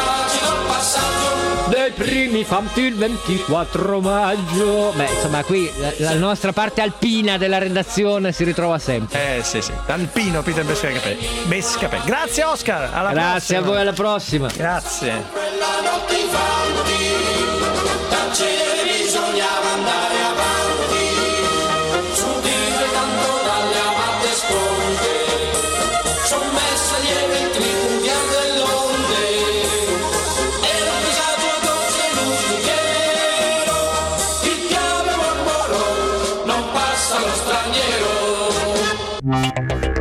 dei primi famti il 24 maggio. Insomma, qui la nostra parte alpina della redazione si ritrova sempre. Sì, Alpino, Peter Bescapè. Grazie Oscar, Grazie a voi, alla prossima. Grazie. marciere bisognava andare avanti, subire tanto dalle amate sponde, sommessa lieve il tripudia dell'onde, era un disagio dolce lustighiero, il chiave mormorò, non passa lo straniero.